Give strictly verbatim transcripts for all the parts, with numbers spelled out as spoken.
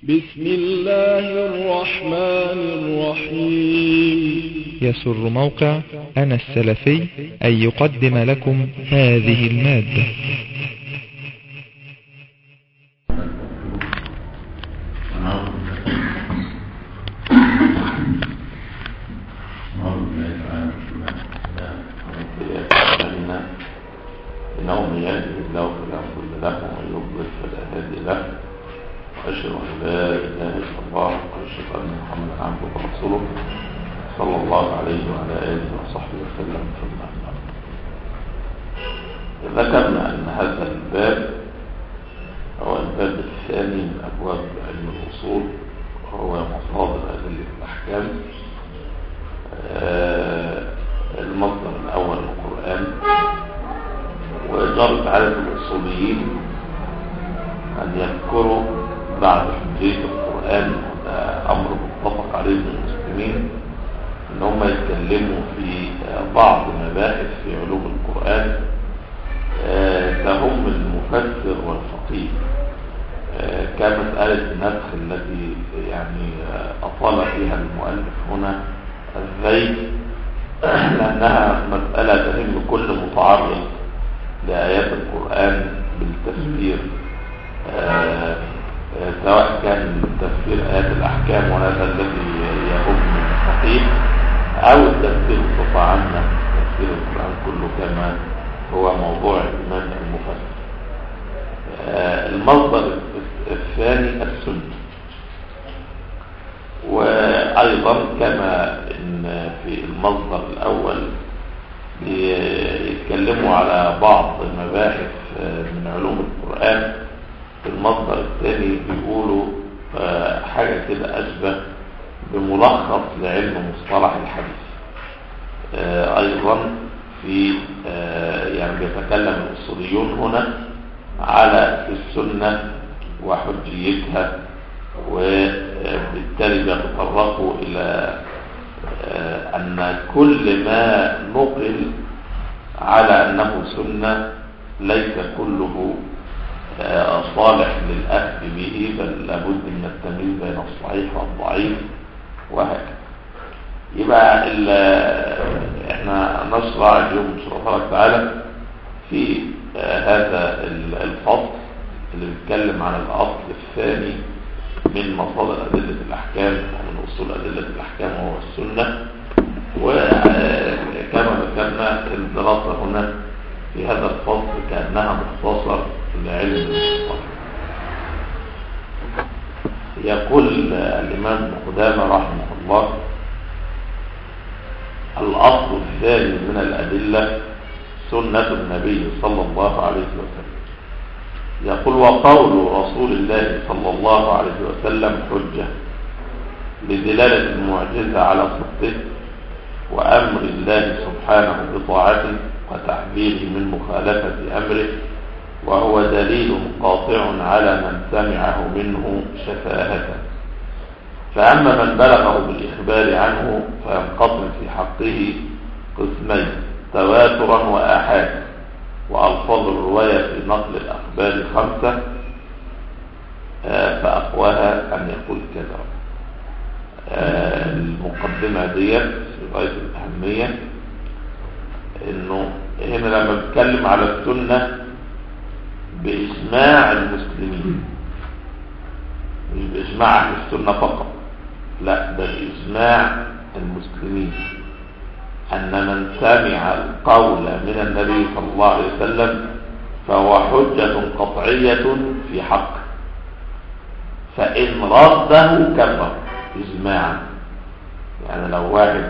بسم الله الرحمن الرحيم. يسر موقع أنا السلفي أن يقدم لكم هذه المادة. إنه من يهده الله فلا مضل له ومن يضلل فلا هادي له، وأشهد أن لا إله إلا الله وأشهد أن محمدا عبده ورسوله صلى الله عليه وعلى آله وصحبه وسلم. ثم أما بعد، ذكرنا أن هذا الباب هو الباب الثاني من أبواب علم الأصول، وهو مصادر أدلة الأحكام. المصدر الأول القرآن، وجرت عادة الأصوليين أن يذكروا بعد حجية القرآن، وده أمر متفق عليه من المسلمين، أن هم يتكلموا في بعض مباحث في علوم القرآن تهم المفسر والفقيه، كمسألة النسخ التي يعني أطال فيها المؤلف هنا الزيت، لأنها مسألة تهم كل متعرض لآيات القرآن بالتفسير، آه آه سواء كان تفسير آيات الأحكام وهذا الذي يهم الفقيه، أو التفسير بصفة عامة، تفسير القرآن كله كما هو موضوع الإمام المفسر. آه المصدر الثاني السنة، وأيضا كما إن في المصدر الأول يتكلموا على بعض مباحث من علوم القرآن، في المصدر الثاني بيقولوا حاجة كده أشبه بملخص لعلم مصطلح الحديث. أيضا في يعني بيتكلم الأصوليون هنا على السنة وحجيتها، وبالتالي بيتطرقوا إلى أن كل ما نقل على أنه سنة ليس كله صالح للأخذ به، بل لابد من التمييز بين الصحيح والضعيف وهكذا. يبقى احنا نشرع اليوم إن شاء الله تعالى في هذا الفصل اللي بيتكلم عن الأصل الثاني من مصادر أدلة الأحكام ومن أصول أدلة الأحكام وهو السنة. وكما ذكرنا الدراسة هنا في هذا الفصل كأنها مختصر لعلم المصطلح. يقول الإمام ابن قدامة رحمه الله: الأصل الثاني من الأدلة سنة النبي صلى الله عليه وسلم. يقول: وقول رسول الله صلى الله عليه وسلم حجة بدلالة المعجزة على صدقه، وأمر الله سبحانه بطاعته، وتحذيره من مخالفة أمره، وهو دليل قاطع على من سمعه منه شفاهة. فأما من بلغه بالإخبار عنه فينقسم في حقه قسمين: تواترا وآحاد. وألفاظ الرواية في نقل الأخبار خمسة، فأقواها أن يقول كذا. المقدمة دي في غاية الأهمية، إنه هنا لما بتكلم على السنة بإجماع المسلمين، مش بإجماع أهل السنة فقط، لا، بل إجماع المسلمين، أن من سمع القول من النبي صلى الله عليه وسلم فهو حجة قطعية في حقه، فإن رده كفر إجماعا. يعني لو واحد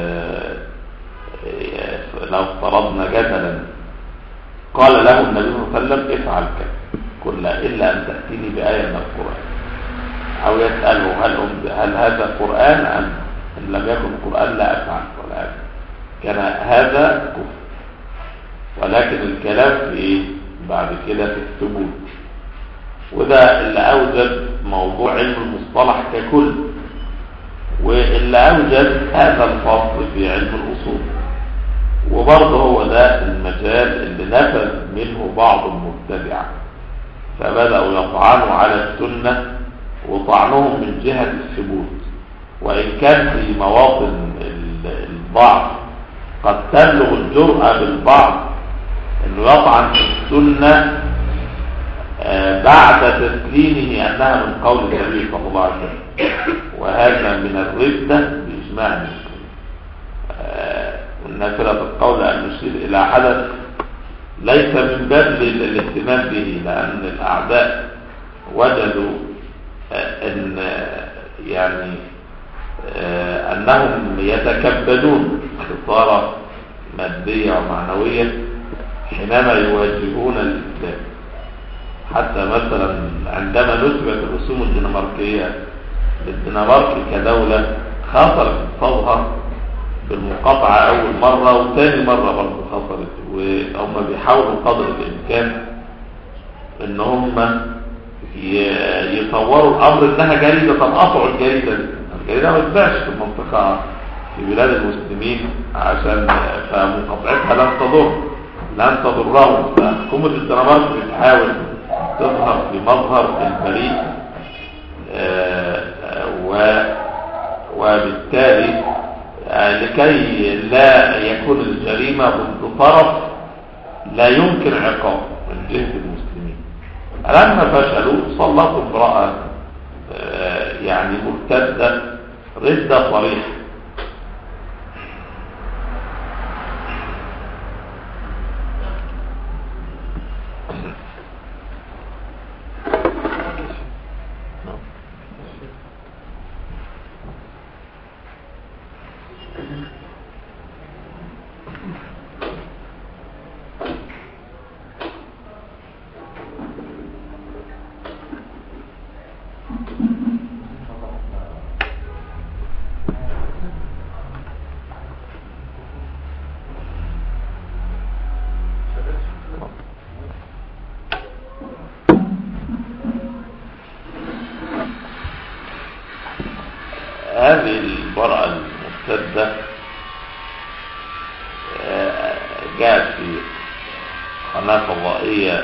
لو افترضنا جدلا قال له النبي صلى الله عليه وسلم افعل كذا، قل لا إلا أن تأتيني بآية من القرآن، أو يسأله هل, هل هذا قرآن أم إن لم يكن قرآن لا أفعل ولا أفعل، كان هذا كفر. ولكن الكلام في إيه بعد كده؟ في الثبوت، وده اللي أوجد موضوع علم المصطلح ككل، واللي أوجد هذا الفصل في علم الأصول. وبرضه هو ده المجال اللي نفذ منه بعض المبتدعة، فبدأوا يطعنوا على السنة وطعنهم من جهة الثبوت، وإن كان في مواطن الضعف قد تبلغ الجرأة بالبعض أنه يطعن في السنة بعد تسليمه أنها من قول النبي صلى الله عليه وسلم، وهذا من الردة بإجماع المسلمين. والنافلة القول أن نشير إلى حدث ليس من باب الاهتمام به، لأن الأعداء وجدوا أن يعني أنهم يتكبدون خسارة مادية ومعنوية حينما يواجهون الإسلام. حتى مثلا عندما نسبت الرسوم الدنماركية للدنمارك كدولة خسرت اقتصادها بالمقاطعة أول مرة، وثاني مرة برضه خسرت، وهم بيحاولوا قدر الإمكان إن هم يصوروا الأمر إنها جريدة. طب قطعوا الجريدة دي، الجريدة ما تباعش في المنطقة في بلاد المسلمين، عشان فمقاطعتها لن تضر لن تضرهم. فحكومة الدنمارك بتحاول تظهر في مظهر البريء، وبالتالي لكي لا يكون الجريمة ضد طرف لا يمكن عقابه من جهة المسلمين. لما فشلوا سلطوا امرأة يعني مرتدة ردة صريحة. هذه المرأة المرتدة جاءت في قناة فضائية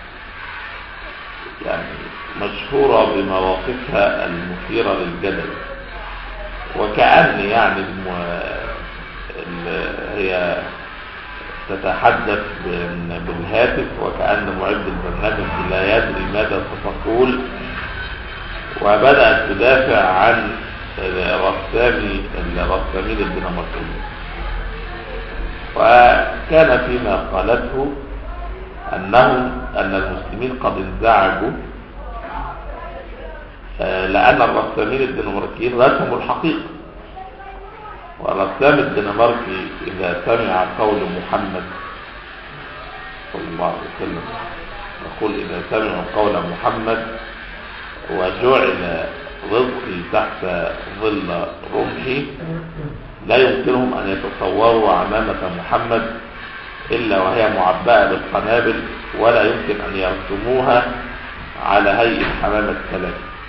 يعني مشهورة بمواقفها المثيرة للجدل، وكأن يعني الم... هي تتحدث بالهاتف، وكأن معد البرنامج لا يدري ماذا ستقول، وبدأت تدافع عن رسامي الرسامين الدنماركيين. وكان فيما قالته أنهم أن المسلمين قد انزعجوا لأن الرسامين الدنماركيين رسموا الحقيقة، والرسام الدنماركي إذا سمع قول محمد صلى الله عليه وسلم يقول إذا سمعوا قول محمد وجعل رزقي تحت ظل رمحي، لا يمكنهم أن يتصوروا عمامة محمد إلا وهي معبأة بالقنابل، ولا يمكن أن يرسموها على هيئة حمامة سلام.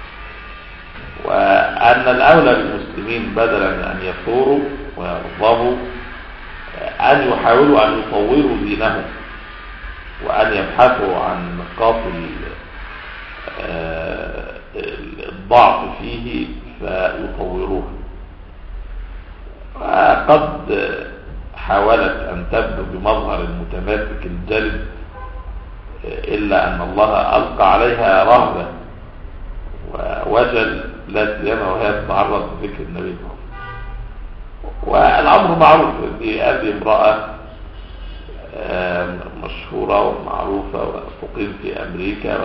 وأن الأولى للمسلمين بدلا من أن يثوروا ويغضبوا أن يحاولوا أن يطوروا دينهم، وأن يبحثوا عن نقاط الضعف فيه فيطوروها. وقد حاولت أن تبدو بمظهر المتماسك الجلد، إلا أن الله ألقى عليها رهبة ووجل، لا سيما وهي تتعرض لذكر النبي صلى الله عليه وسلم. والأمر معروف، هذه امرأة مشهورة ومعروفة وتقيم في أمريكا،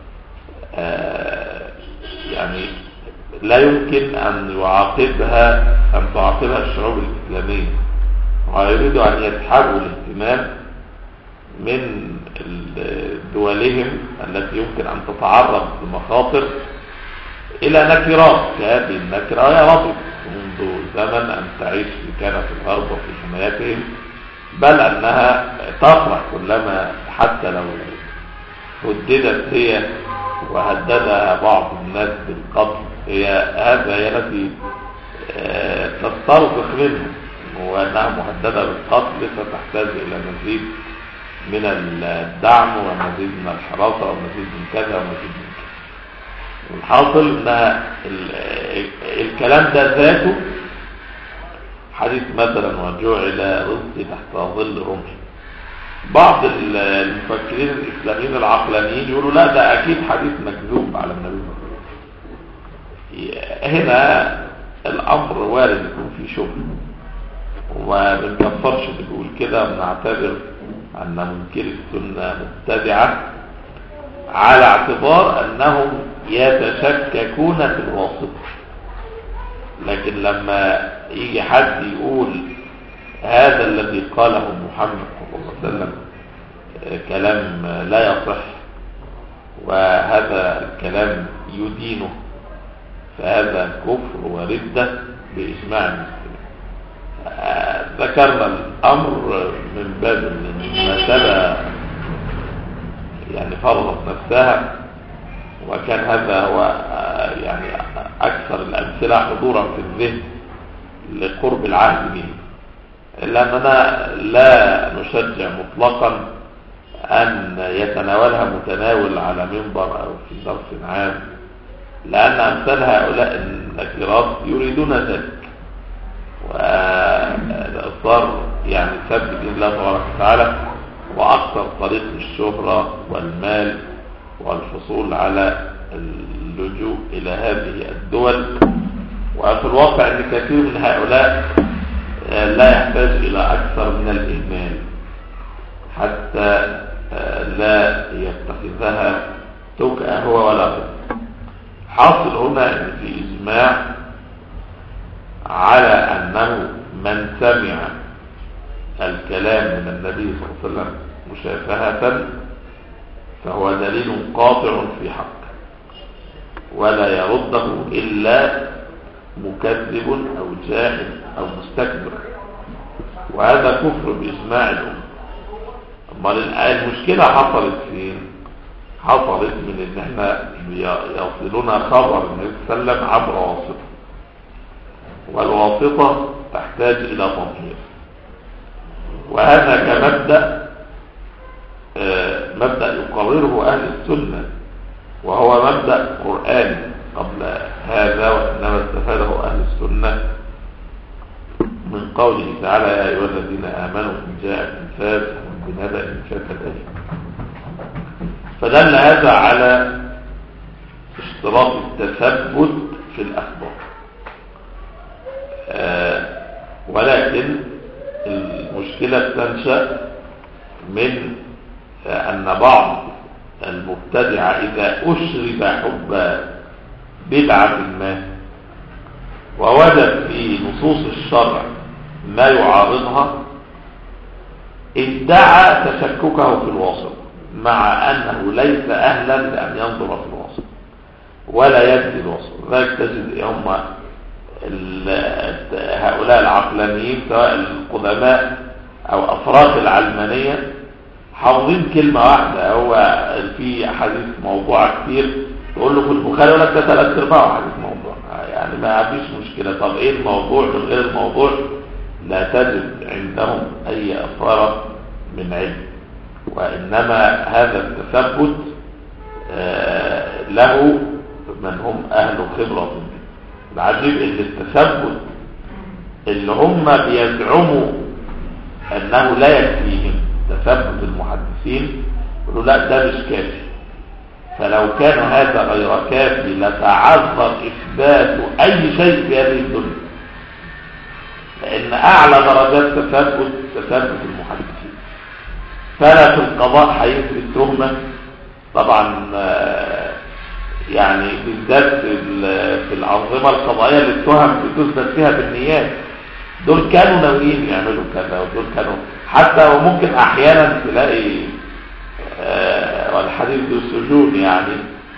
يعني لا يمكن أن يعاقبها أن تعاقبها الشعوب الإسلامية، ويريدوا أن يسحبوا الاهتمام من دولهم التي يمكن أن تتعرض لمخاطر إلى نكرات كهذه النكرة. وهي رفضت منذ زمن أن تعيش في كانت الغرب وفي حمايتهم، بل أنها تفرح كلما حتى لو هددت هي وهددها بعض الناس بالقتل، هي هذا هي التي تسترزق منه، وأنها مهددة بالقتل فتحتاج إلى مزيد من الدعم ومزيد من الحراسة ومزيد من كذا ومزيد من كذا. والحاصل ان الكلام ده ذاته حديث مثلا وجعل رزقي تحت ظل رمحي. بعض المفكرين الاسلاميين العقلانيين يقولوا لا ده اكيد حديث مكذوب على النبي صلى الله عليه وسلم. هنا الامر وارد يكون فيه شبهه، وما بنكفرش اللي بيقول كده، بنعتبر ان منكر السنه مبتدعه على اعتبار انهم يتشككون في الواسطه. لكن لما يجي حد يقول هذا الذي قاله محمد صلى الله عليه وسلم كلام لا يصح وهذا الكلام يدينه، فهذا كفر وردة بإجماع المسلمين. ذكرنا الأمر من باب المناسبة، يعني فرضت نفسها، وكان هذا هو يعني أكثر الأمثلة حضورا في الذهن لقرب العهد به، لأننا لا نشجع مطلقا أن يتناولها متناول على منبر أو في درس عام، لأن أمثال هؤلاء النكرات يريدون ذلك، وصار يعني سب دين الله تبارك وتعالى وأكثر طريق الشهرة والمال والحصول على اللجوء إلى هذه الدول. وفي الواقع أن كثير من هؤلاء لا يحتاج إلى أكثر من الإهمال حتى لا يتخذها توكأ هو ولا غيره. حاصل هنا أن في إجماع على أنه من سمع الكلام من النبي صلى الله عليه وسلم مشافهة فهو دليل قاطع في حقه، ولا يرده إلا مكذب أو جاهل أو مستكبر، وهذا كفر بإجماع الأمة. أما المشكلة حصلت فين؟ حصلت من إن احنا يصلنا خبر النبي صلى الله عليه وسلم عبر واسطة، والواسطة تحتاج إلى تطهير، وهذا كمبدأ مبدأ يقرره أهل السنة، وهو مبدأ قرآني قبل هذا، وإنما استفاده أهل السنة من قوله تعالى يا أيها الذين آمنوا إن جاءكم فاسق بنبأ فتبينوا. فدل هذا على اشتراط التثبت في الأخبار، آه ولكن المشكلة تنشأ من أن بعض المبتدع إذا أشرب حب بدعة ما ووجد في نصوص الشرع ما يعارضها ادعى تشككه في الواسط، مع أنه ليس أهلا لأن ينظر في الواسط ولا يدري الواسط. ذلك تجد هم هؤلاء العقلانيين سواء القدماء أو أفراد العلمانية حافظين كلمة واحدة، هو في حديث موضوع كتير تقول له في البخاري يقول لك ده ثلاث ارباع حديث موضوع، يعني ما فيش مشكلة. طب ايه الموضوع من غير الموضوع؟ لا تجد عندهم اي اثار من علم، وانما هذا التثبت آه له من هم اهل خبرة. العجيب ان التثبت اللي هم بيزعموا انه لا يكفيهم تثبت المحدثين يقولوا لا ده مش كافي، فلو كان هذا غير كافي لتعذر إثبات أي شيء في هذه الدنيا، لأن أعلى درجات تثبت تثبت المحدثين. فلا في القضاء هيثبت التهمة طبعا، يعني بالذات في الأنظمة القضائية اللي التهم بتثبت فيها بالنيات، دول كانوا ناويين يعملوا كذا، ودول كانوا حتى وممكن أحيانا تلاقي آه والحديث ذو السجون، يعني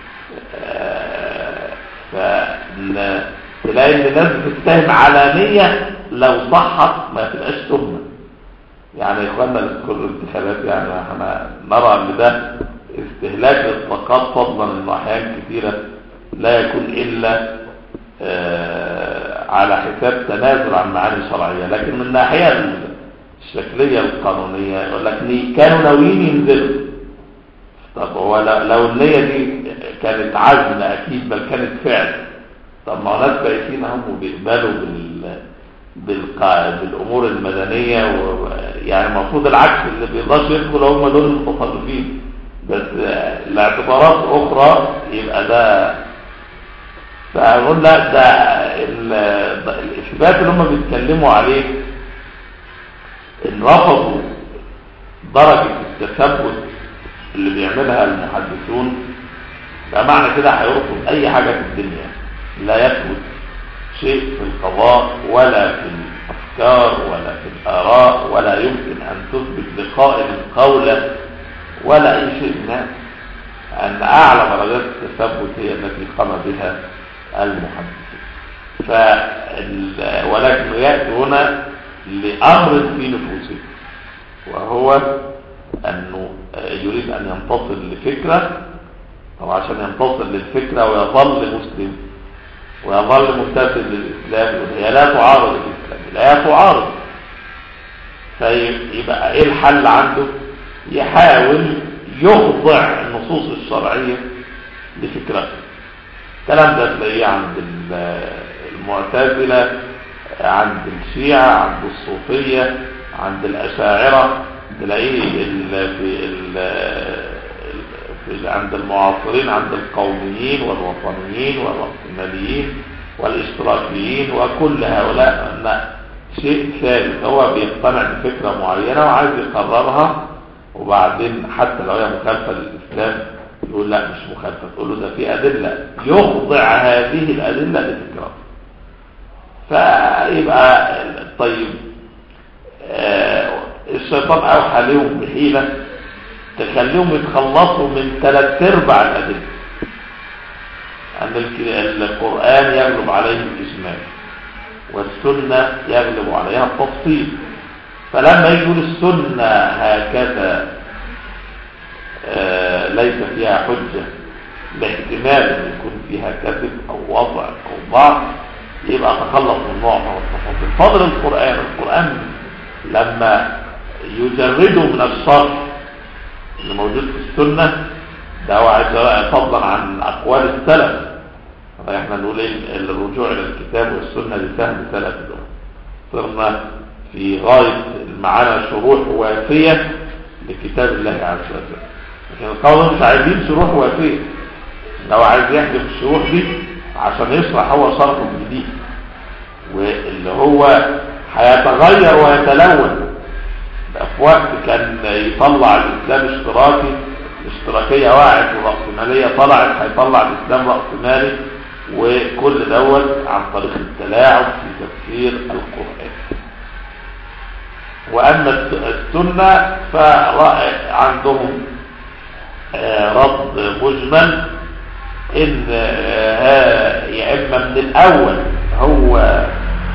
آه فتلاقي ان الناس بتتهم علانية لو صحت ما تبقاش تهمة. يعني اخواننا اللي بتدخلوا الانتخابات يعني احنا نرى ان ده استهلاك للطاقات، فضلا انه احيان كثيرة لا يكون الا آه على حساب تنازل عن معاني شرعية. لكن من الناحية الشكلية القانونية يقول لك كانوا ناويين ينزلوا، طب هو لو النية دي كانت عزم اكيد بل كانت فعل، طب ما هو ناس كويسين هم بيقبلوا بال بالقاعدة بالامور المدنية، ويعني المفروض العكس، اللي بيقدرش يدخل هم دول المتطرفين، بس الاعتبارات اخرى يبقى ده. فاقول لا، ده الاثبات اللي هم بيتكلموا عليه ان رفضوا درجة التثبت اللي بيعملها المحدثون، ده معنى كده هيرفض اي حاجة في الدنيا، لا يثبت شيء في القضاء ولا في الافكار ولا في الاراء، ولا يمكن ان تثبت لقائل قولا ولا اي شيء من هذا، ان اعلى درجات التثبت هي التي قام بها المحدثين. ف ولكن ياتي هنا لامر في نفوسه، وهو انه يريد ان ينتصر لفكره. طبعا عشان ينتصر للفكره ويظل مسلم ويظل ممتثل للاسلام، هي لا تعارض الاسلام، لا تعارض. فيبقى ايه الحل عنده؟ يحاول يخضع النصوص الشرعيه لفكرته. الكلام ده تلاقيه عند المعتزله، عند الشيعة، عند الصوفية، عند الأشاعرة، تلاقيه في ال عند المعاصرين، عند القوميين والوطنيين والرأسماليين والاشتراكيين، وكل هؤلاء أن شيء ثالث، هو بيقتنع بفكرة معينة وعايز يقررها، وبعدين حتى لو هي مخالفة للإسلام يقول لا مش مخالفة، تقول له ده في أدلة، يخضع هذه الأدلة لفكرة. فيبقى طيب آه الشيطان أوحى لهم بحيلة تخليهم يتخلصوا من ثلاث ارباع الأدلة، أن القرآن يغلب عليه الإجمال والسنة يغلب عليها التفصيل. فلما يقول السنة هكذا آه ليس فيها حجة لاحتمال أن يكون فيها كذب أو وضع أو ضعف، يبقى تخلص من نوع من التفاصيل. فضل القرآن، القرآن لما يجرده من الشر اللي موجود في السنة، ده هو فضلا عن أقوال السلف. احنا نقول ايه؟ الرجوع إلى الكتاب والسنة لفهم سلف الأمة. صرنا في غاية معانا شروح وافية لكتاب الله عز وجل، لكن القوم مش عايزين شروح وافية، لو عايز يحذف الشروح دي عشان يشرح هو شرح جديد، واللي هو هيتغير ويتلون. في وقت كان يطلع الإسلام اشتراكي، الاشتراكية وقعت والرأسمالية طلعت، هيطلع الإسلام رأسمالي، وكل دوت عن طريق التلاعب في تفسير القرآن. وأما السنة فعندهم رد مجمل، إن يا إما من الأول هو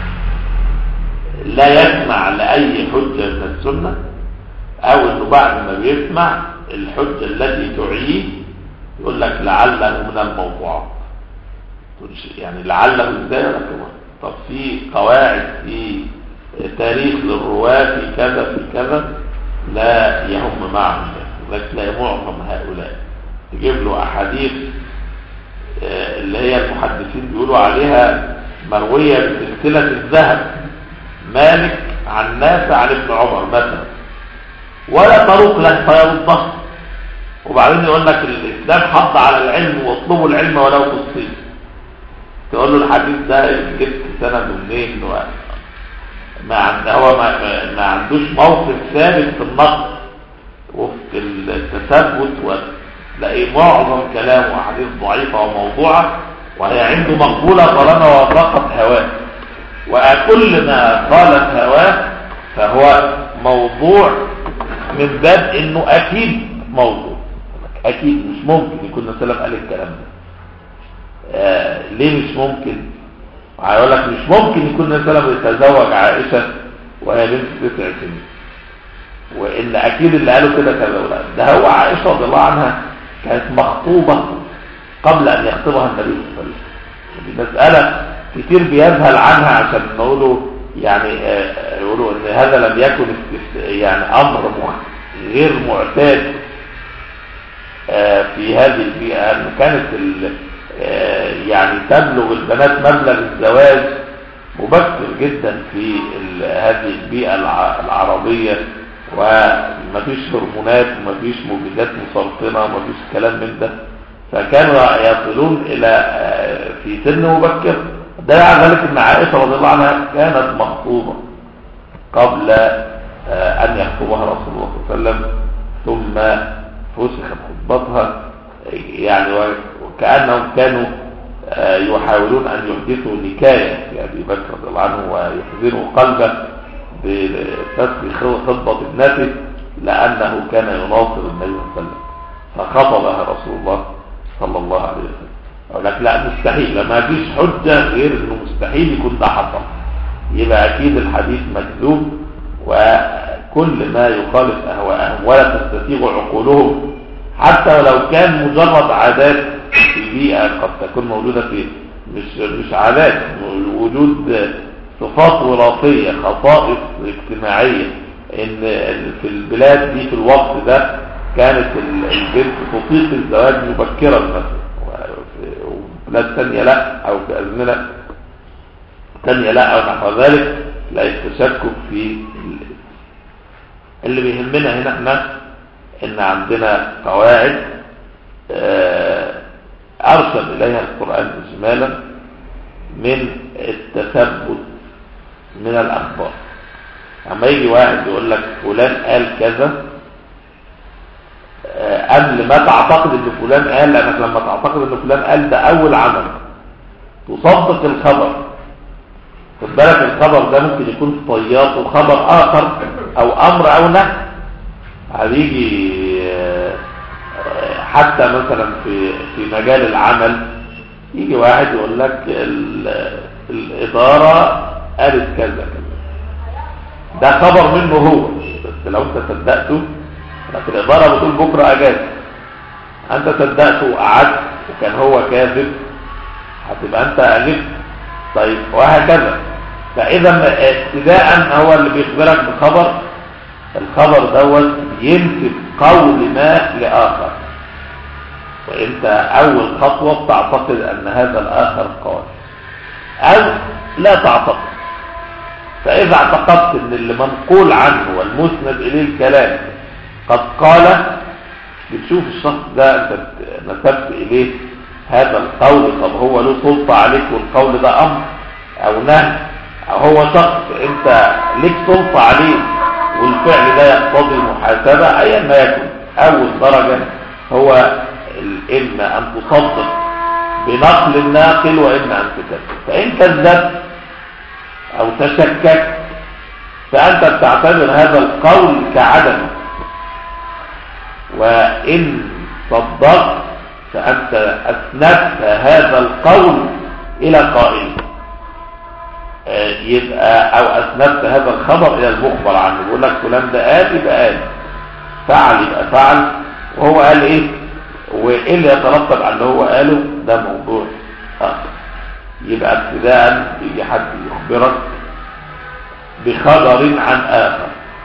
لا يسمع لأي حجة من السنة، أو إنه بعد ما بيسمع الحجة التي تعيه يقول لك لعله من الموضوعات. يعني لعله ازاي؟ طب في قواعد في تاريخ للرواة في كذا في كذا لا يهم معهم، لكن لا معظم هؤلاء تجيب له أحاديث اللي هي المحدثين بيقولوا عليها مروية بسلسلة الذهب، مالك عن نافع عن ابن عمر مثلا، ولا طرق له فيرضها، وبعدين يقول لك الإسلام حض على العلم واطلبوا العلم ولو في الصين. تقول له الحديث ده جبت سند منين؟ ما عنده هو ما, ما عندوش موقف ثابت في النقد وفي التثبت، وتلاقي معظم كلامه احاديث ضعيفه وموضوعه، وهي عنده مقبوله طالما وافقت هواه، وكل ما قالت هواه فهو موضوع من باب انه اكيد موضوع، اكيد مش ممكن يكون السلف قال الكلام ده. آه ليه مش ممكن؟ هيقول لك مش ممكن يكون السلف يتزوج عائشه وهي بنت تسع سنين، وان اكيد اللي قالوا كده كذا ولا ده هو عائشه رضي الله عنها كانت مخطوبه قبل ان يخطبها النبي صلى الله عليه وسلم. دي مساله كتير بيذهل عنها عشان نقولوا يعني آه يقولوا ان هذا لم يكن يعني امر غير معتاد في هذه البيئة أن كانت يعني تبلغ البنات مبلغ الزواج مبكر جدا في هذه البيئة العربية، ومفيش هرمونات ومفيش مبيدات مسرطنة ومفيش كلام من ده، فكانوا يصلون إلى في سن مبكر. ده يعني ذلك ان عائشة رضي الله عنها كانت مخطوبة قبل أن يخطبها رسول الله صلى الله عليه وسلم، ثم فسخت خطبتها، يعني وكأنهم كانوا يحاولون أن يحدثوا نكاية في أبي بكر رضي الله عنه ويحزنوا قلبه بفسخ خطبة ابنته، لأنه كان يناصر النبي صلى الله عليه وسلم، فخطبها رسول الله صلى الله عليه وسلم. أقول لك لا، مستحيل، ما فيش حجة غير أنه مستحيل يكون ده حصل، يبقى أكيد الحديث مكذوب، وكل ما يخالف أهواءهم ولا تستسيغ عقولهم، حتى ولو كان مجرد عادات في بيئة قد تكون موجودة في مش مش عادات، وجود صفات وراثية، خصائص اجتماعية، ان في البلاد دي في الوقت ده كانت البنت تطيق الزواج مبكرا مثلا، وبلاد ثانية لا، او في أزمنة ثانية لا، او نحو ذلك، لا يتشكك في اللي بيهمنا هنا احنا ان عندنا قواعد ارشد اليها القرآن اجمالا من التثبت من الاخبار. اما يجي واحد يقول لك فلان قال كذا، قبل ما تعتقد ان فلان قال، لانك لما تعتقد ان فلان قال ده اول عمل تصدق الخبر. خد بالك الخبر ده ممكن يكون طيات وخبر اخر او امر او نهي. هيجي حتى مثلا في في مجال العمل، يجي واحد يقول لك الاداره قالت كذا كذا، ده خبر منه هو، بس لو انت صدقته، لكن الاداره بتقول بكره اجازه، انت صدقته وقعدت وكان هو كاذب، هتبقى انت ألفت. طيب وهكذا. فاذا ابتداء هو اللي بيخبرك بخبر، الخبر دوت ينسب قول ما لاخر، وانت اول خطوه تعتقد ان هذا الاخر قال او لا تعتقد. فاذا اعتقدت ان اللي منقول عنه والمسند اليه الكلام قد قال، بتشوف الشخص ده انت نسبت اليه هذا القول، طب هو له سلطه عليك والقول ده امر او نهي، او هو شخص انت ليك سلطه عليه والفعل ده يقتضي محاسبه، ايا ما يكن. اول درجه هو اما ان تصدق بنقل الناقل واما ان تكذب. فان كذبت او تشككت فانت بتعتبر هذا القول كعدم، وان صدقت فانت اسندت هذا القول الى قائله، يبقى او اسندت هذا الخبر الى المخبر عنه. بيقول لك فلان ده قال يبقى قال، فعل يبقى فعل، وهو قال ايه وايه اللي يترتب على اللي هو قاله، ده موضوع اخر. يبقى ابتداء يجي حد يخبرك بخبر عن اخر،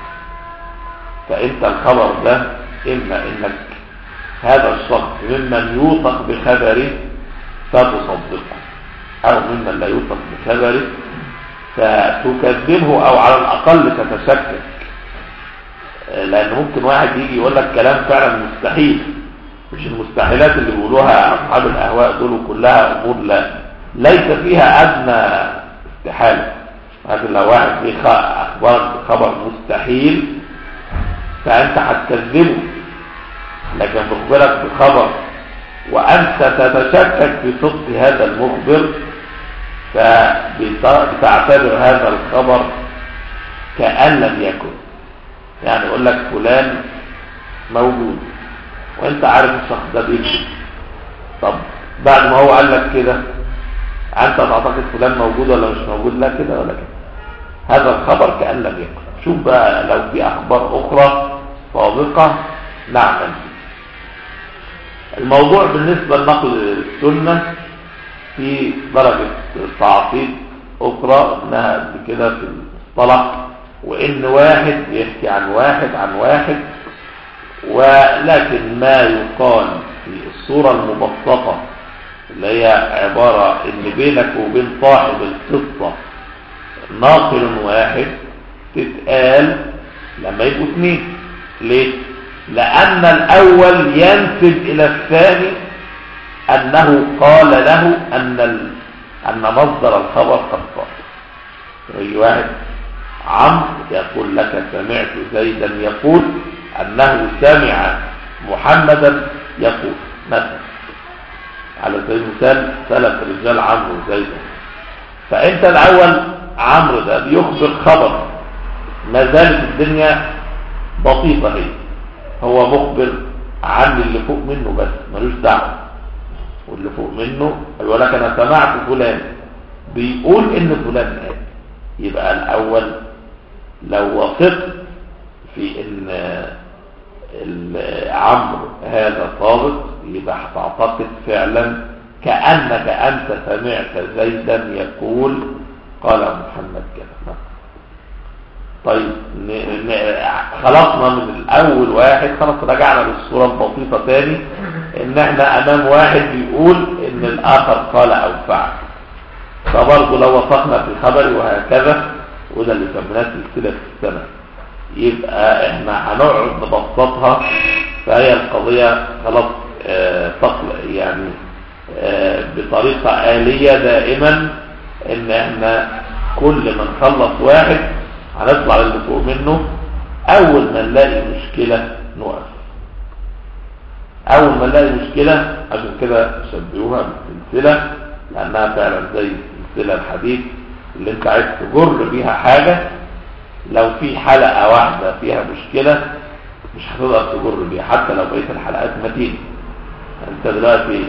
فانت الخبر ده اما انك هذا الشخص ممن يوثق بخبره فتصدقه، او ممن لا يوثق بخبره فتكذبه، او على الاقل تتشكك. لان ممكن واحد يجي يقول لك كلام فعلا مستحيل، مش المستحيلات اللي بيقولوها اصحاب الاهواء دول كلها امور لا ليس فيها ادنى استحاله. لكن لو واحد اخبرك بخبر مستحيل فانت هتكذبه، لكن بخبرك بخبر وانت تتشكك في صدق هذا المخبر فبتعتبر هذا الخبر كأن لم يكن. يعني يقول لك فلان موجود وانت عارف الشخص ده بيكذب، طب بعد ما هو قال لك كده انت تعتقد فلان موجود ولا مش موجود؟ لا كده ولا كده، هذا الخبر كأن لم يكن. شوف بقى لو في اخبار اخرى صادقة نعمل فيه. الموضوع بالنسبة لنقل السنة في درجة تعقيد اخرى انها قبل كده في المصطلح، وان واحد يحكي عن واحد عن واحد ولكن ما يقال في الصورة المبسطة اللي هي عبارة ان بينك وبين صاحب القصة ناقل واحد تتقال لما يبقوا اثنين. ليه؟ لأن الأول ينسب إلى الثاني أنه قال له أن ال... أن مصدر الخبر قد قال. يجي واحد عمرو يقول لك سمعت زيدا يقول أنه سمع محمدا يقول مثلا، على سبيل المثال ثلاث رجال عمرو وزيدا، فأنت الأول عمرو ده بيخبر خبر ما زالت الدنيا بسيطة، هي هو مخبر عن اللي فوق منه بس ملوش دعوة، واللي فوق منه يقول لك أنا سمعت فلان بيقول إن فلان قال. يبقى الأول لو وثقت في إن عمرو هذا صادق يبقى هتعتقد فعلا كأنك أنت سمعت زيدا يقول قال محمد كذا. طيب خلصنا من الأول واحد، خلاص رجعنا للصورة البسيطة تاني إن احنا أمام واحد بيقول إن الآخر قال أو فعل، فبرضه لو وثقنا في خبري وهكذا، وده اللي سميناه سلسلة في السنة، يبقى احنا هنقعد نبسطها. فهي القضية خلاص آه يعني آه بطريقة آلية دائما، ان احنا كل ما نخلص واحد هنطلع اللي فوق منه، اول ما نلاقي مشكلة نقف، اول ما نلاقي مشكلة. عشان كده شبهوها بالسلسلة لانها فعلا زي السلسلة الحديد اللي انت عايز تجر بيها حاجة، لو في حلقة واحدة فيها مشكلة مش هتقدر تجر بيها حتى لو بقيت الحلقات متين. انت دلوقتي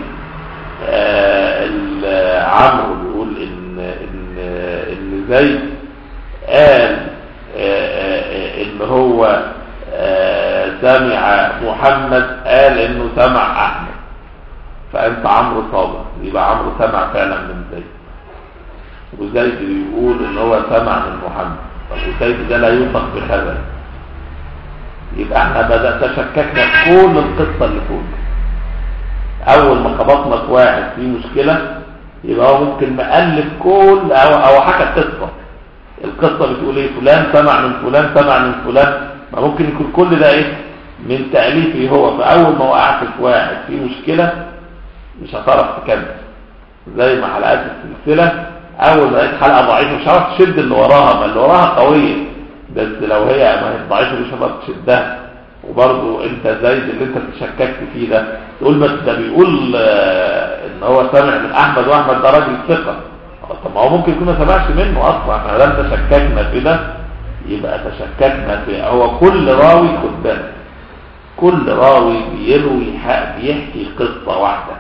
آه عمرو بيقول ان ان ان زيد قال آه آه ان هو آه سمع محمد قال انه سمع احمد، فانت عمرو صادق، يبقى عمرو سمع فعلا من زيد، وزيد بيقول ان هو سمع من محمد، وزيد ده لا يوثق بخبر. يبقى احنا بدأت شككنا في كل القصة اللي فوق. اول ما خبطنا في واحد فيه مشكلة يبقى هو ممكن مألف كل او, أو حكى قصة، القصة بتقول ايه؟ فلان سمع من فلان سمع من فلان، ما ممكن يكون كل ده ايه؟ من تأليفه هو. فاول ما وقعت في واحد فيه مشكلة مش هتعرف تكمل، زي ما حلقات السلسلة اول ما لقيت حلقة ضعيفة مش هتعرف تشد اللي وراها، ما اللي وراها قوية، بس لو هي ما هي ضعيفة مش هتعرف تشدها. وبرضه انت زيد اللي انت تشككت فيه ده تقول بس ده بيقول آه ان هو سمع من احمد، واحمد ده راجل ثقة، طب ما هو ممكن يكون ما سمعش منه اصلا، احنا لم تشككنا في ده، يبقى تشككنا في هو كل راوي. خد بالك كل راوي بيروي بيحكي قصة واحدة،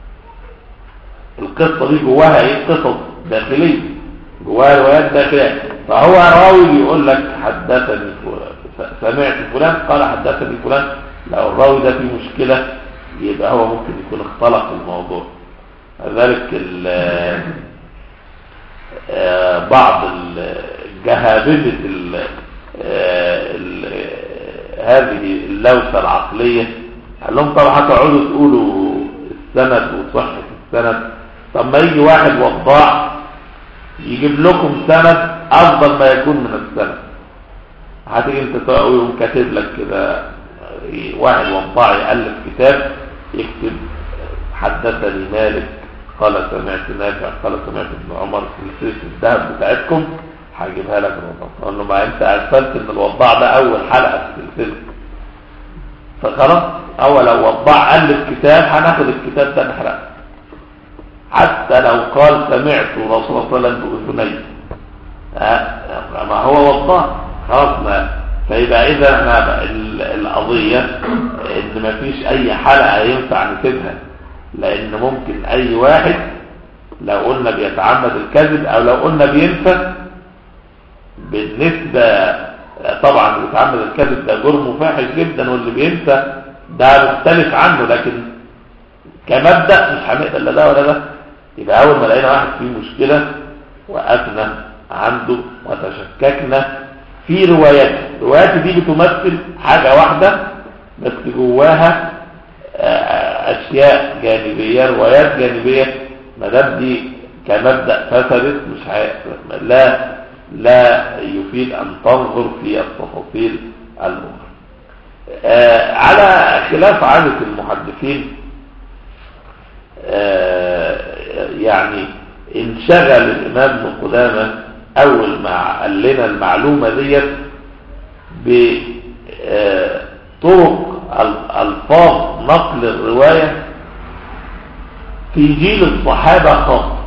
القصة دي جواها ايه؟ قصص داخلية، جواها روايات داخلية. فهو راوي بيقول لك حدثني سمعت فلان قال حدثني فلان، لو الراوي ده فيه مشكلة يبقى هو ممكن يكون اختلق الموضوع. لذلك بعض الجهابذة هذه اللوثة العقلية قال لهم طبعا هتقعدوا تقولوا السند وصحة السند، طب ما يجي واحد وضاع يجيب لكم سند افضل ما يكون من السند، هتيجي انت تقوي كاتب لك كده واحد وضاع يألف كتاب يكتب حدثني مالك قال سمعت نافع قال سمعت ابن عمر في سلسلة الذهب بتاعتكم، هجيبها لك الوضاع. اقول له ما انت ارسلت ان الوضاع ده اول حلقة في السلسلة، فخلاص اول لو وضاع ألف كتاب هناخد الكتاب ده نحرقه، حتى لو قال سمعت رسول الله صلى الله عليه وسلم بأذنيه ما هو وضاع خلاص. ما فيبقى اذا احنا القضية ان ما فيش اي حلقة ينفع نسيبها، لان ممكن اي واحد لو قلنا بيتعمد الكذب او لو قلنا بينسى، بالنسبة طبعا اللي بيتعمد الكذب ده جرم فاحش جدا، واللي بينسى ده مختلف عنه، لكن كمبدأ مش هنقبل لا ده ولا ده. يبقى اول ما لقينا واحد فيه مشكلة وقفنا عنده وتشككنا في رواياته، رواياته دي بتمثل حاجة واحدة بس جواها اشياء جانبيه، روايات جانبيه، ما دام دي كمبدا فسدت مش ه... لا لا يفيد ان تنظر في التفاصيل الاخرى. آه على خلاف عادة المحدثين، آه يعني انشغل الامام ابن قدامة اول ما قال لنا المعلومة ديت بطرق الفاظ نقل الرواية في جيل الصحابة خاصة،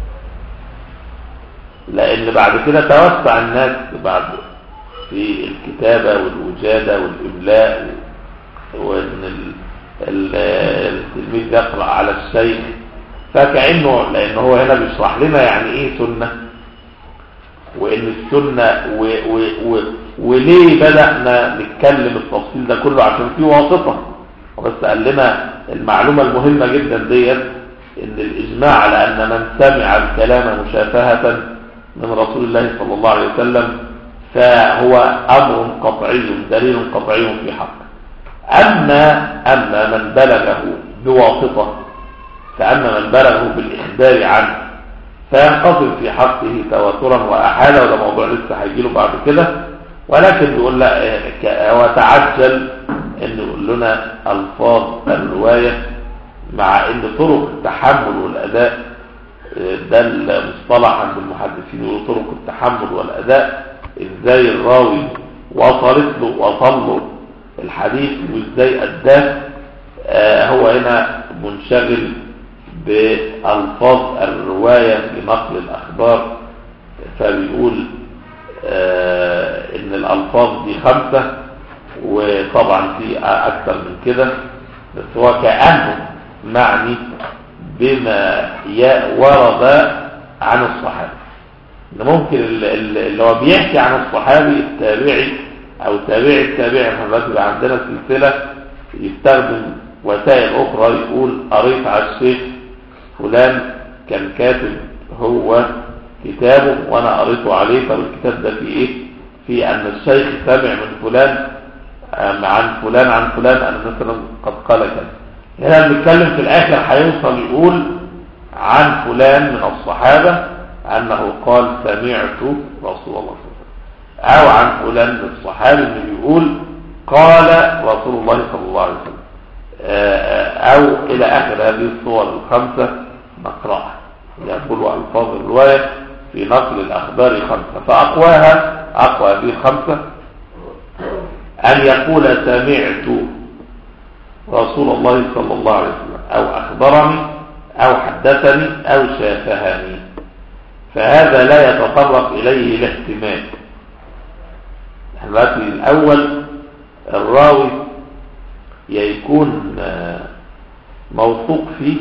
لان بعد كده توسع الناس بعد في الكتابة والوجادة والإملاء، وإن التلميذ يقرأ على الشيخ، فكأنه لأن هو هنا بيشرح لنا يعني إيه سنة، وإن السنة و و و وليه بدأنا نتكلم التفصيل ده كله، عشان فيه واسطة. وبس قال لنا المعلومة المهمة جدا ديت، إن الإجماع على أن من سمع الكلام مشافهة من رسول الله صلى الله عليه وسلم فهو أمر قطعي، دليل قطعي في حقه. أما أما من بلغه بواسطة، فأما من بلغه بالإخبار عنه فينقسم في حقه تواترا وأحالة، وده موضوع لسه هيجيله بعد كده. ولكن بيقول لا، هو تعجل أن يقول لنا ألفاظ الرواية، مع أن طرق التحمل والأداء، ده المصطلح عند المحدثين، يقولوا طرق التحمل والأداء، ازاي الراوي وصلت له وصل له الحديث وازاي اداه. آه هو هنا منشغل بألفاظ الرواية في نقل الأخبار، فبيقول آه ان الألفاظ دي خمسة، وطبعا في أكثر من كده، بس هو كأنه معني بما ورد عن الصحابة. إن ممكن اللي هو بيحكي عن الصحابي التابعي أو تابعي التابعي، احنا بقى عندنا سلسلة، يستخدم وسائل أخرى، يقول قريت على الشيخ فلان كان كاتب هو كتابه وأنا قريته عليه، طب الكتاب ده فيه إيه؟ فيه أن الشيخ سمع من فلان عن فلان عن فلان أنا مثلا قد قال كذا. هنا بنتكلم في الآخر هيوصل يقول عن فلان من الصحابة أنه قال سمعت رسول الله صلى الله عليه وسلم، أو عن فلان من الصحابي اللي بيقول قال رسول الله صلى الله عليه وسلم، أو إلى آخر هذه الصور الخمسة نقرأها. يقول ألفاظ الرواية في نقل الأخبار خمسة، فأقواها أقوى هذه الخمسة أن يقول سمعت رسول الله صلى الله عليه وسلم، أو أخبرني، أو حدثني، أو شافهني، فهذا لا يتطرق إليه الاحتمال. دلوقتي الأول الراوي يكون موثوق فيه،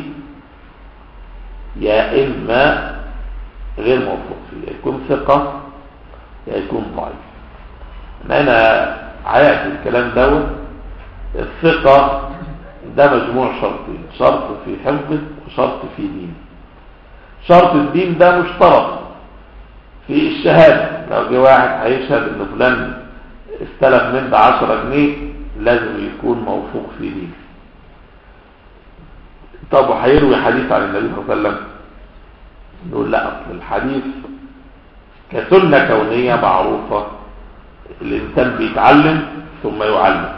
يا إما غير موثوق فيه، يكون ثقة يا يكون ضعيف. أنا عايز الكلام دوت. الثقة ده مجموع شرطين، شرط في حفظه وشرط في دينه. شرط الدين ده مشترط في الشهادة، لو جه واحد هيشهد ان فلان استلف من بعشرة جنيه لازم يكون موثوق في دينه. طب وهيروي حديث عن النبي صلى الله عليه وسلم، نقول لا، اصل الحديث كسنة كونية معروفة، الانسان بيتعلم ثم يعلم.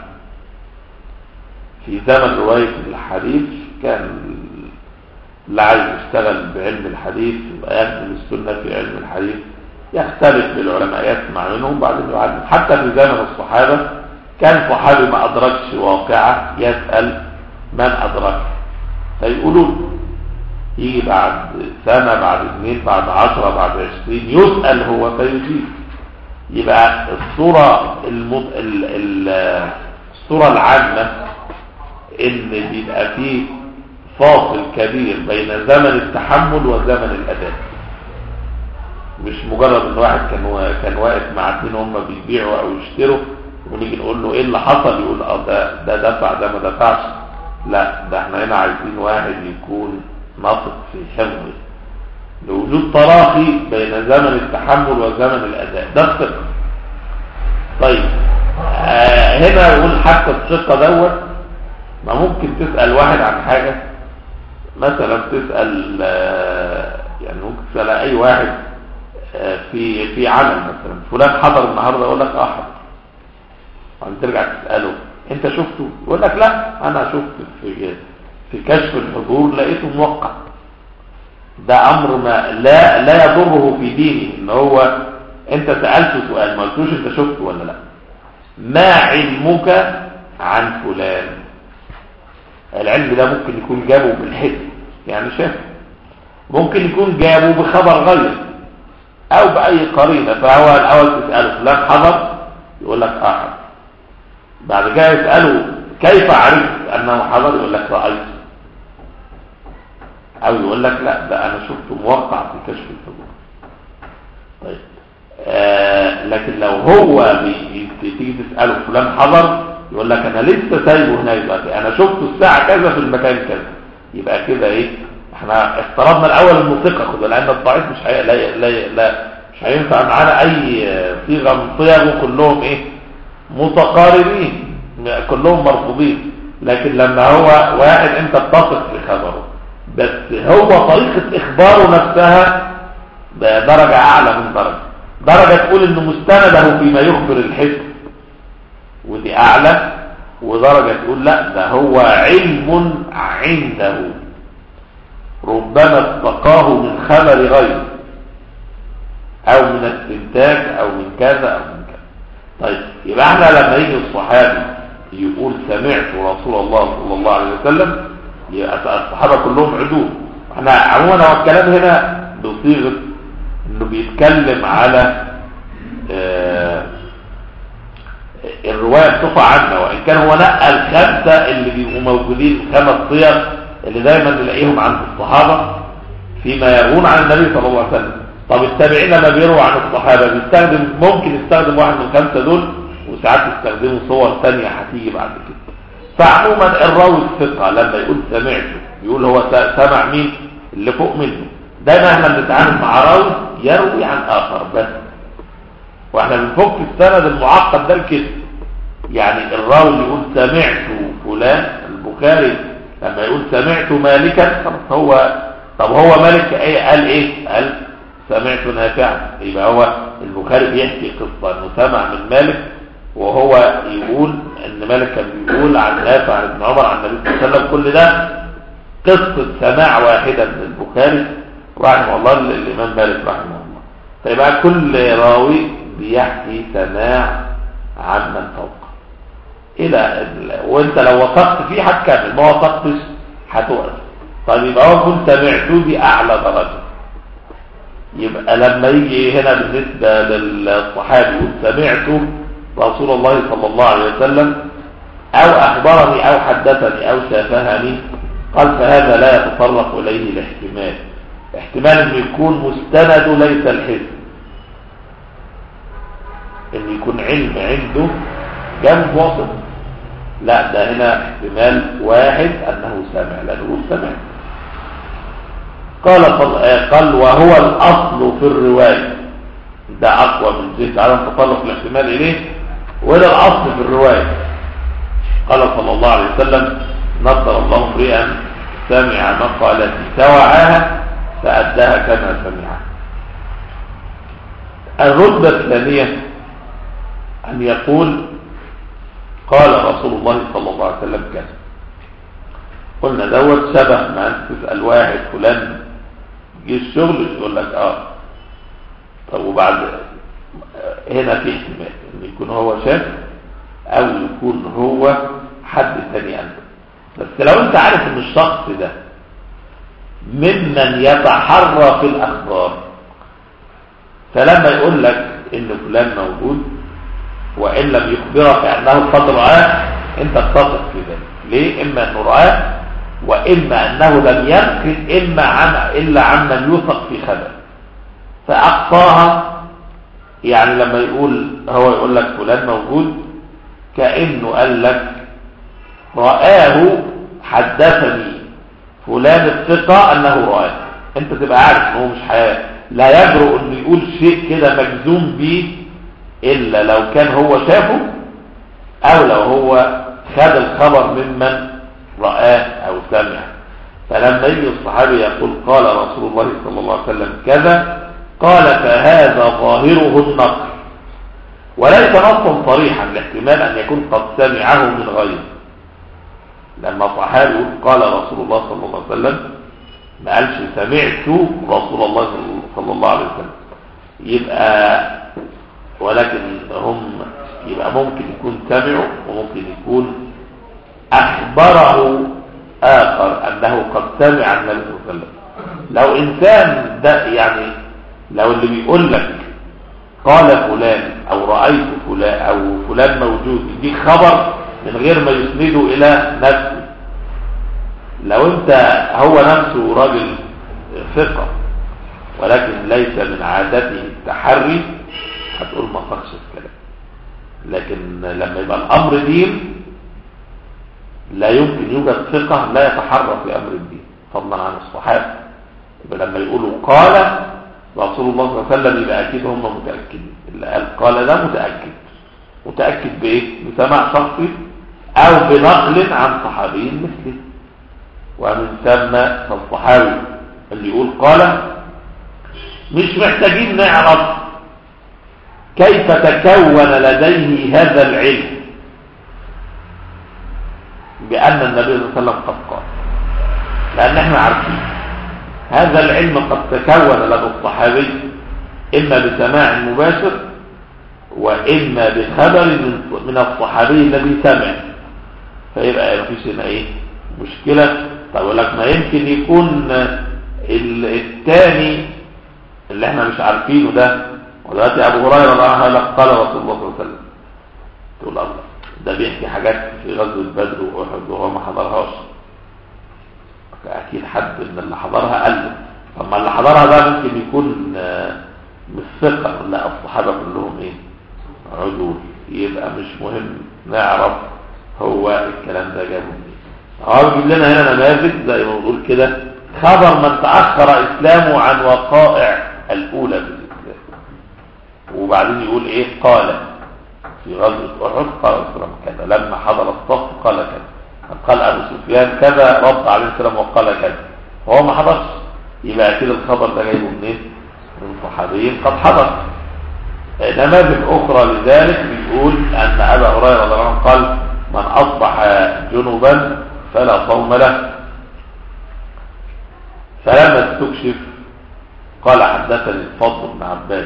في زمن رواية الحديث كان اللي عايز يشتغل بعلم الحديث يبقى يخدم السنة في علم الحديث، يختلف بالعلماء، يسمع منهم بعدين يعلم. حتى في زمن الصحابة كان صحابي ما أدركش واقعة يسأل من أدرك، فيقولوا يجي بعد سنة، بعد اثنين، بعد عشرة، بعد عشرين يسأل هو فيجيب. يبقى الصورة المض... ال... ال... الصورة العامة ان بيبقى فيه فاصل كبير بين زمن التحمل وزمن الأداء. مش مجرد ان واحد كان كان واقف مع اثنين هم بيبيعوا او يشتروا ونيجي نقول له ايه اللي حصل يقول اه ده ده دفع ده ما دفعش. لا، ده احنا هنا عايزين واحد يكون ناطق في حفظه لوجود تراخي بين زمن التحمل وزمن الأداء، ده الثقة. طيب آه هنا يقول حتى الثقة دوت، ما ممكن تسأل واحد عن حاجة مثلا، تسأل آه يعني ممكن تسأل اي واحد آه في في عمل مثلا، فلان حضر النهارده، يقول لك اه حضر، وبعدين ترجع تسأله انت شفته؟ يقول لك لا انا شفت في في كشف الحضور لقيته موقع. ده امر ما لا لا يضره في دينه، ان هو انت سألته سؤال ما قلتوش انت شفته ولا لا. ما علمك عن فلان؟ العلم ده ممكن يكون جابه بالحس يعني شاف، ممكن يكون جابه بخبر غير او باي قرينه. فهو الاول تساله فلان حضر؟ يقول لك اه حضر. بعد كده يساله كيف عرفت انه حضر؟ يقول لك رايت. او يقول لك لا ده انا شفته موقع في كشف الحضور. طيب آه لكن لو هو تيجي تساله فلان حضر، يقول لك انا لسه سايبه هناك دلوقتي، انا شفته الساعه كذا في المكان كذا. يبقى كده ايه، احنا افترضنا الاول انه ثقه، خد لان الضعيف مش هي... لا لا لا مش هينفع معانا اي صيغه من صيغه كلهم ايه متقاربين، كلهم مرفوضين. لكن لما هو واحد انت بتثق في خبره، بس هو طريقه اخباره نفسها بدرجه اعلى من درجه درجه تقول انه مستنده فيما يخبر الحس، ودي اعلى. ودرجة تقول لا ده هو علم عنده، ربما استقاه من خبر غيره او من استنتاج او من كذا او من كذا. طيب يبقى احنا لما يجي الصحابي يقول سمعت رسول الله صلى الله عليه وسلم، يبقى الصحابة كلهم عدول. احنا عموما هو الكلام هنا بصيغة انه بيتكلم على اه الرواية بصفة عامة، وإن كان هو نقى الخمسة اللي بيبقوا موجودين، خمس صيغ اللي دايما نلاقيهم عند الصحابة فيما يروون عن النبي صلى الله عليه وسلم. طب التابعين لما بيروا عن الصحابة بيستخدم، ممكن يستخدم واحد من الخمسة دول، وساعات يستخدموا صور ثانية هتيجي بعد كده. فعموما الراوي الثقة لما يقول سمعته، يقول هو سمع مين؟ اللي فوق منه. دايما احنا بنتعامل مع راوي يروي عن آخر بس، واحنا بنفك السند المعقد ده كده. يعني الراوي اللي يقول سمعت فلان، البخاري لما يقول سمعت مالكا، طب هو طب هو مالك ايه؟ قال ايه؟ قال سمعت نافعا. يبقى هو البخاري بيحكي قصه انه سمع من مالك، وهو يقول ان مالك كان بيقول عن نافع عن ابن عمر عن النبي صلى الله عليه وسلم. كل ده قصه سماع واحده من البخاري رحمه الله الامام مالك رحمه الله. فيبقى كل راوي بيحكي سماع عن من فوقه الى وانت لو وثقت فيه هتكمل، ما وثقتش هتوقف. طيب يبقى هو كنت سمعته دي اعلى درجه. يبقى لما يجي هنا بالنسبه للصحابي يقول سمعت رسول الله صلى الله عليه وسلم، او اخبرني او حدثني او شافهني، قال فهذا لا يتطرق اليه الاحتمال. احتمال انه يكون مستند ليس الحس، ان يكون علم عنده جنب وسط، لا ده هنا احتمال واحد انه سمع، لانه سمع. قال قال وهو الاصل في الروايه، ده اقوى من جهه عدم تطرق الاحتمال اليه، وده الاصل في الروايه. قال صلى الله عليه وسلم نصر الله امرئا سمع مقالتي فوعاها فاداها كما سمعها. الرتبه الثانيه أن يقول قال رسول الله صلى الله عليه وسلم كذا. قلنا دوت شبه ما أنت تسأل واحد فلان جه الشغل يقول لك آه. طب وبعد هنا في احتمال أن يكون هو شاف أو يكون هو حد ثاني أنت. بس لو أنت عارف أن الشخص ده ممن يتحرى في الأخبار، فلما يقول لك إن فلان موجود وإن لم يخبرك أنه قد رآه، أنت بتثق في ذلك. ليه؟ إما أنه رآه، وإما أنه لم ينقل إما عن إلا عمن يوثق في خبر فأقصاها. يعني لما يقول هو يقول لك فلان موجود، كأنه قال لك رآه حدثني فلان الثقة أنه رآه. أنت تبقى عارف أنه مش حياة، لا يجرؤ أنه يقول شيء كده مجزوم به إلا لو كان هو شافه او لو هو خد الخبر ممن رآه او سمع. فلما يجي الصحابي يقول قال رسول الله صلى الله عليه وسلم كذا، قال فهذا ظاهره النقل وليس نصا صريحا، لاحتمال ان يكون قد سمعه من غيره. لما صحابي يقول قال رسول الله صلى الله عليه وسلم ما قالش سمعت رسول الله صلى الله عليه وسلم، يبقى ولكن هم يبقى ممكن يكون سمعوا وممكن يكون اخبره اخر انه قد سمع النبي صلى الله عليه وسلم. لو انسان ده يعني لو اللي بيقول لك قال فلان او رأيت فلان او فلان موجود يديك خبر من غير ما يسنده الى نفسه، لو انت هو نفسه راجل ثقة ولكن ليس من عادته التحري هتقول ما صحش الكلام. لكن لما يبقى الامر دين لا يمكن يوجد ثقة لا يتحرى في امر الدين فضلا عن الصحابة. يبقى لما يقولوا قال رسول الله صلى الله عليه وسلم يبقى اكيد هم متأكدين. اللي قال قال ده متأكد. متأكد بايه؟ بسماع شخصي او بنقل عن صحابي مثله. ومن ثم فالصحابي اللي يقول قال مش محتاجين نعرف كيف تكون لديه هذا العلم بأن النبي صلى الله عليه وسلم قد قال، لأن احنا عارفين هذا العلم قد تكون لدى الصحابي إما بسماع مباشر وإما بخبر من الصحابي الذي سمع. فيبقى ما فيش هنا ايه مشكلة. طب لك ما يمكن يكون الثاني اللي احنا مش عارفينه ده، ودلوقتي ابو هريره رضي الله عنه قال رسول الله صلى الله عليه وسلم، تقول الله ده بيحكي حاجات في غزوه بدر واحد وهو ما حضرهاش، اكيد حد من اللي حضرها قال له. طب ما اللي حضرها ده ممكن يكون مش ثقه، لا الصحابه كلهم ايه عدول، يبقى مش مهم نعرف هو الكلام ده جابه منين. هو بيجيب لنا هنا نماذج زي ما بنقول كده خبر من تأخر إسلامه عن وقائع الأولى في الإسلام، وبعدين يقول إيه قال في غزوة أحد قال السلام كذا، لما حضر الصف قال كذا، قال أبو سفيان كذا رد عليه السلام وقال كذا، وهو ما حضرش. يبقى كده الخبر ده جايبه منين؟ من صحابيين قد حضر. نماذج أخرى لذلك بيقول أن أبا هريرة رضي الله عنه قال من أصبح جنبا فلا صوم له. فلما استكشف قال حدثني الفضل بن عباس.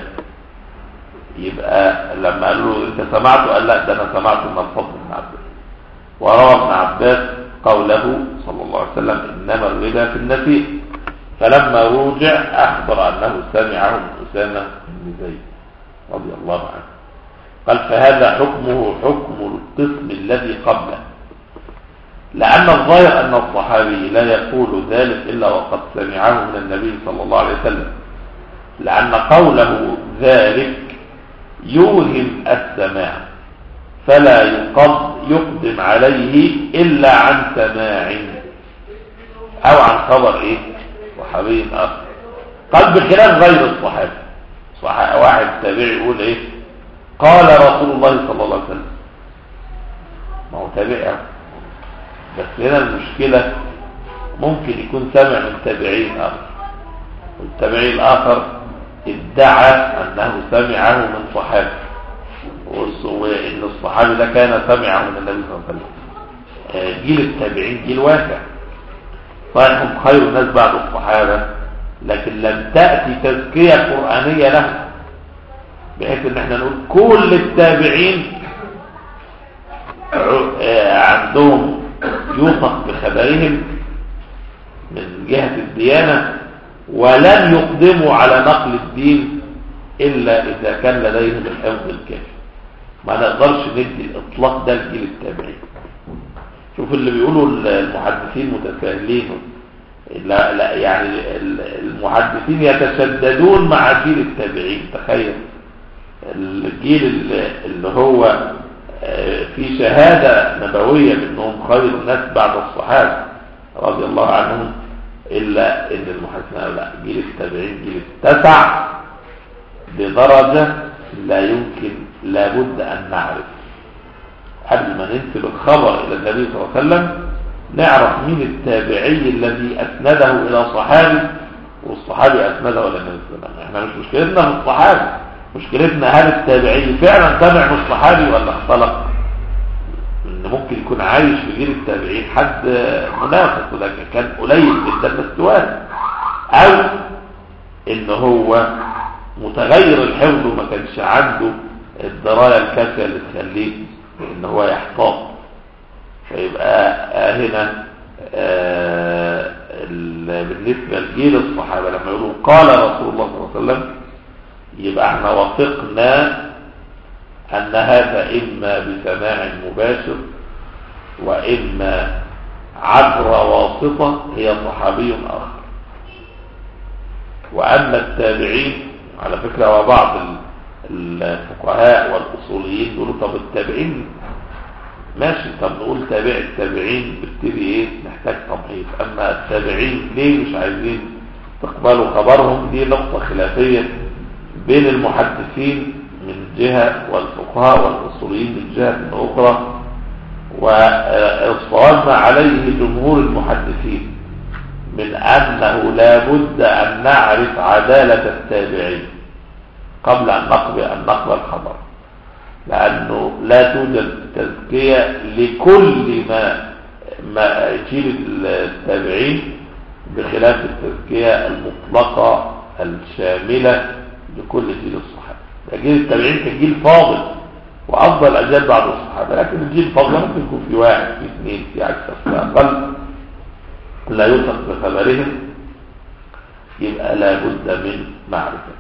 يبقى لما قالوا له انت سمعته قال لا ده انا سمعته من الفضل بن عباس. وروى ابن عباس قوله صلى الله عليه وسلم انما الربا في النسيء. فلما رجع اخبر انه سمعه من اسامه بن زيد رضي الله عنه. قال فهذا حكمه حكم القسم الذي قبله، لأن الظاهر أن الصحابي لا يقول ذلك إلا وقد سمعه من النبي صلى الله عليه وسلم، لأن قوله ذلك يوهم السماع فلا يقدم عليه إلا عن سماع أو عن خبر إيه صحابي آخر. قال بخلاف غير الصحابي، صحابي واحد تابعي يقول إيه قال رسول الله صلى الله عليه وسلم، ما هو تابعي. بس هنا المشكلة ممكن يكون سمع من تابعين آخر، والتابعي الآخر ادعى أنه سمعه من صحابي، وإن الصحابي ده كان سمعه من النبي صلى الله عليه وسلم. جيل التابعين جيل واسع صحيح هم خير الناس بعد الصحابة، لكن لم تأتي تزكية قرآنية لهم بحيث ان احنا نقول كل التابعين عندهم يوثق بخبرهم من جهة الديانة، ولن يقدموا على نقل الدين إلا إذا كان لديهم الحفظ الكافي. ما نقدرش ندي الإطلاق ده لجيل التابعين. شوف اللي بيقولوا المحدثين متساهلين، لا لا يعني المحدثين يتشددون مع جيل التابعين. تخيل الجيل اللي هو في شهادة نبوية بأنهم خير الناس بعد الصحابة رضي الله عنهم، إلا إن المحدثين لا جيل التابعين جيل اتسع بدرجة لا يمكن لابد أن نعرف قبل ما ننسب الخبر إلى النبي صلى الله عليه وسلم نعرف مين التابعي الذي أسنده إلى صحابي والصحابي أسنده إلى النبي صلى الله عليه وسلم. احنا مش مشكلتنا في الصحابي، مشكلتنا هل التابعي فعلا تابع من الصحابي ولا اختلط. إن ممكن يكون عايش في جيل التابعين حد منافق ولكن كان قليل جدا الاستواء، أو إن هو متغير الحفظ وما كانش عنده الدراية الكافية اللي تخليه إن هو يحتاط. فيبقى هنا آه بالنسبة لجيل الصحابة لما يقولوا قال رسول الله صلى الله عليه وسلم يبقى احنا وثقنا أن هذا إما بسماع مباشر وإما عبر واسطة هي صحابي آخر. وأما التابعين على فكرة وبعض الفقهاء والأصوليين يقولوا طب التابعين ماشي، طب نقول تابع التابعين بتبتدي ايه نحتاج تمحيص، اما التابعين ليه مش عايزين تقبلوا خبرهم؟ دي نقطة خلافية بين المحدثين من جهة والفقهاء والأصوليين من جهة أخرى. والصواب ما عليه جمهور المحدثين من أنه لا بد أن نعرف عدالة التابعين قبل أن نقبل أن نقبل خبر، لأنه لا توجد تزكية لكل ما ما جيل التابعين بخلاف التزكية المطلقة الشاملة لكل جيل الصحابة. جيل التابعين كان جيل فاضل وأفضل أجيال بعد الصحابة، لكن الجيل الفاضل ممكن يكون في واحد في اثنين في عكس أقل لا يوثق بخبرهم، يبقى لا بد من معرفته.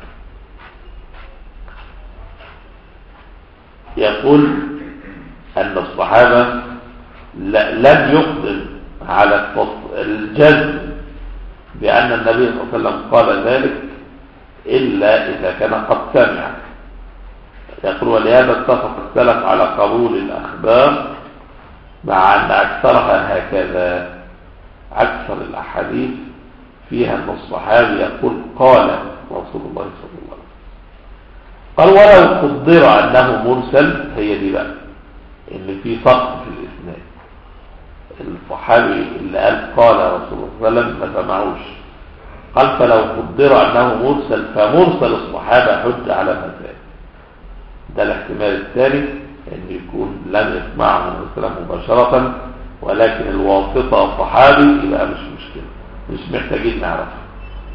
يقول أن الصحابة لم يقدم على الجزم بأن النبي صلى الله عليه وسلم قال ذلك إلا إذا كان قد سمع. يقول ولهذا اتفق السلف على قبول الأخبار مع أن أكثرها هكذا. أكثر الأحاديث فيها أن الصحابي يقول قال رسول الله صلى الله عليه وسلم. قال ولو قدر أنه مرسل، هي دي بقى إن في سقط في الإسناد، الصحابي اللي قال قال رسول الله صلى الله عليه وسلم ما سمعوش. قال فلو قدر أنه مرسل فمرسل الصحابة حج على مسائل. ده الاحتمال الثاني أن يكون لم يسمعه من السلام مباشرة ولكن الواسطة صحابي، يبقى مش مشكلة، مش محتاجين نعرفها.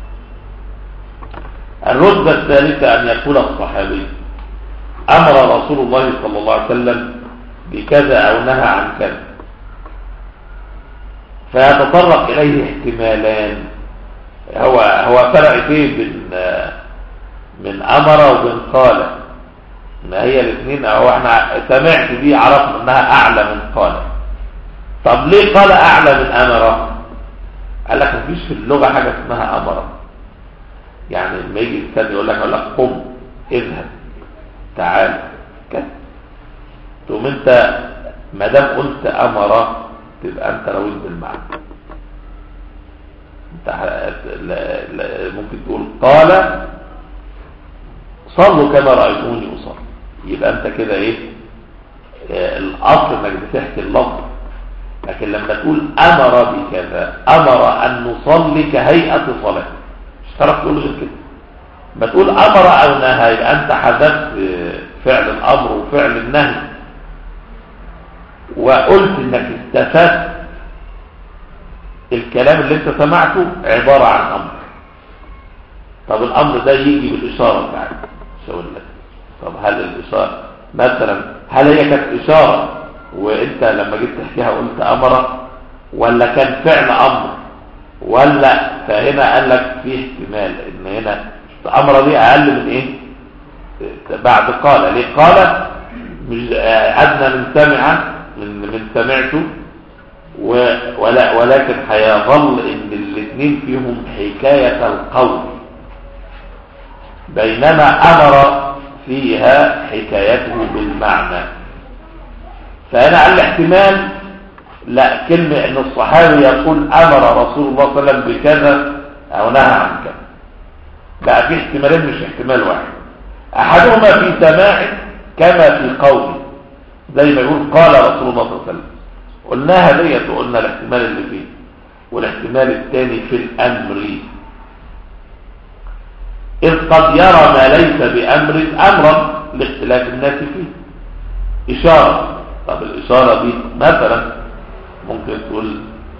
الرتبة الثالثة أن يقول الصحابي أمر رسول الله صلى الله عليه وسلم بكذا أو نهى عن كذا، فيتطرق إليه احتمالان. هو هو فرق فيه بين من أمر وبين قال، ما هي الاثنين أو احنا سمعت دي عرفنا أنها أعلى من قال. طب ليه قال أعلى من أمر؟ قال لك مفيش في اللغة حاجة اسمها أمر. يعني لما يجي الإنسان يقول لك يقول لك قم اذهب تعال كده، تقوم انت ما دام قلت امر تبقى انت رويت بالمعنى. انت ممكن تقول قال صلوا كما رايتوني اصلي، يبقى انت كده ايه الاصل انك بتحكي اللفظ. لكن لما تقول امر بكذا، امر ان نصلي كهيئه صلاه، مش هتعرف تقول غير كده. ما تقول امر او نهى يبقى انت حذفت فعل الامر وفعل النهي، وقلت انك استفدت الكلام اللي انت سمعته عباره عن امر. طب الامر ده يجي بالاشاره بتاعتك، مش هقول لك طب هل الاشاره مثلا هل هي كانت اشاره وانت لما جيت تحكيها قلت امر، ولا كان فعل امر، ولا فهنا قال لك في احتمال ان هنا امر دي اقل من ايه بعد قال. ليه قال مش ادنى من سمع من من سمعته، ولا ولكن هيظل ان الاثنين فيهم حكايه القول، بينما امر فيها حكايته بالمعنى. فهنا قال الاحتمال لا كلمه ان الصحابي يقول امر رسول الله صلى الله عليه وسلم بكذا او نهى عن كذا، بقى في احتمالين مش احتمال واحد. احدهما في سماع كما في قوله، زي ما يقول قال رسول الله صلى الله عليه وسلم، قلناها ديت وقلنا الاحتمال اللي فيه. والاحتمال الثاني في الأمر، إذ قد يرى ما ليس بأمر أمرا لاختلاف الناس فيه. إشارة، طب الإشارة دي مثلا ممكن تقول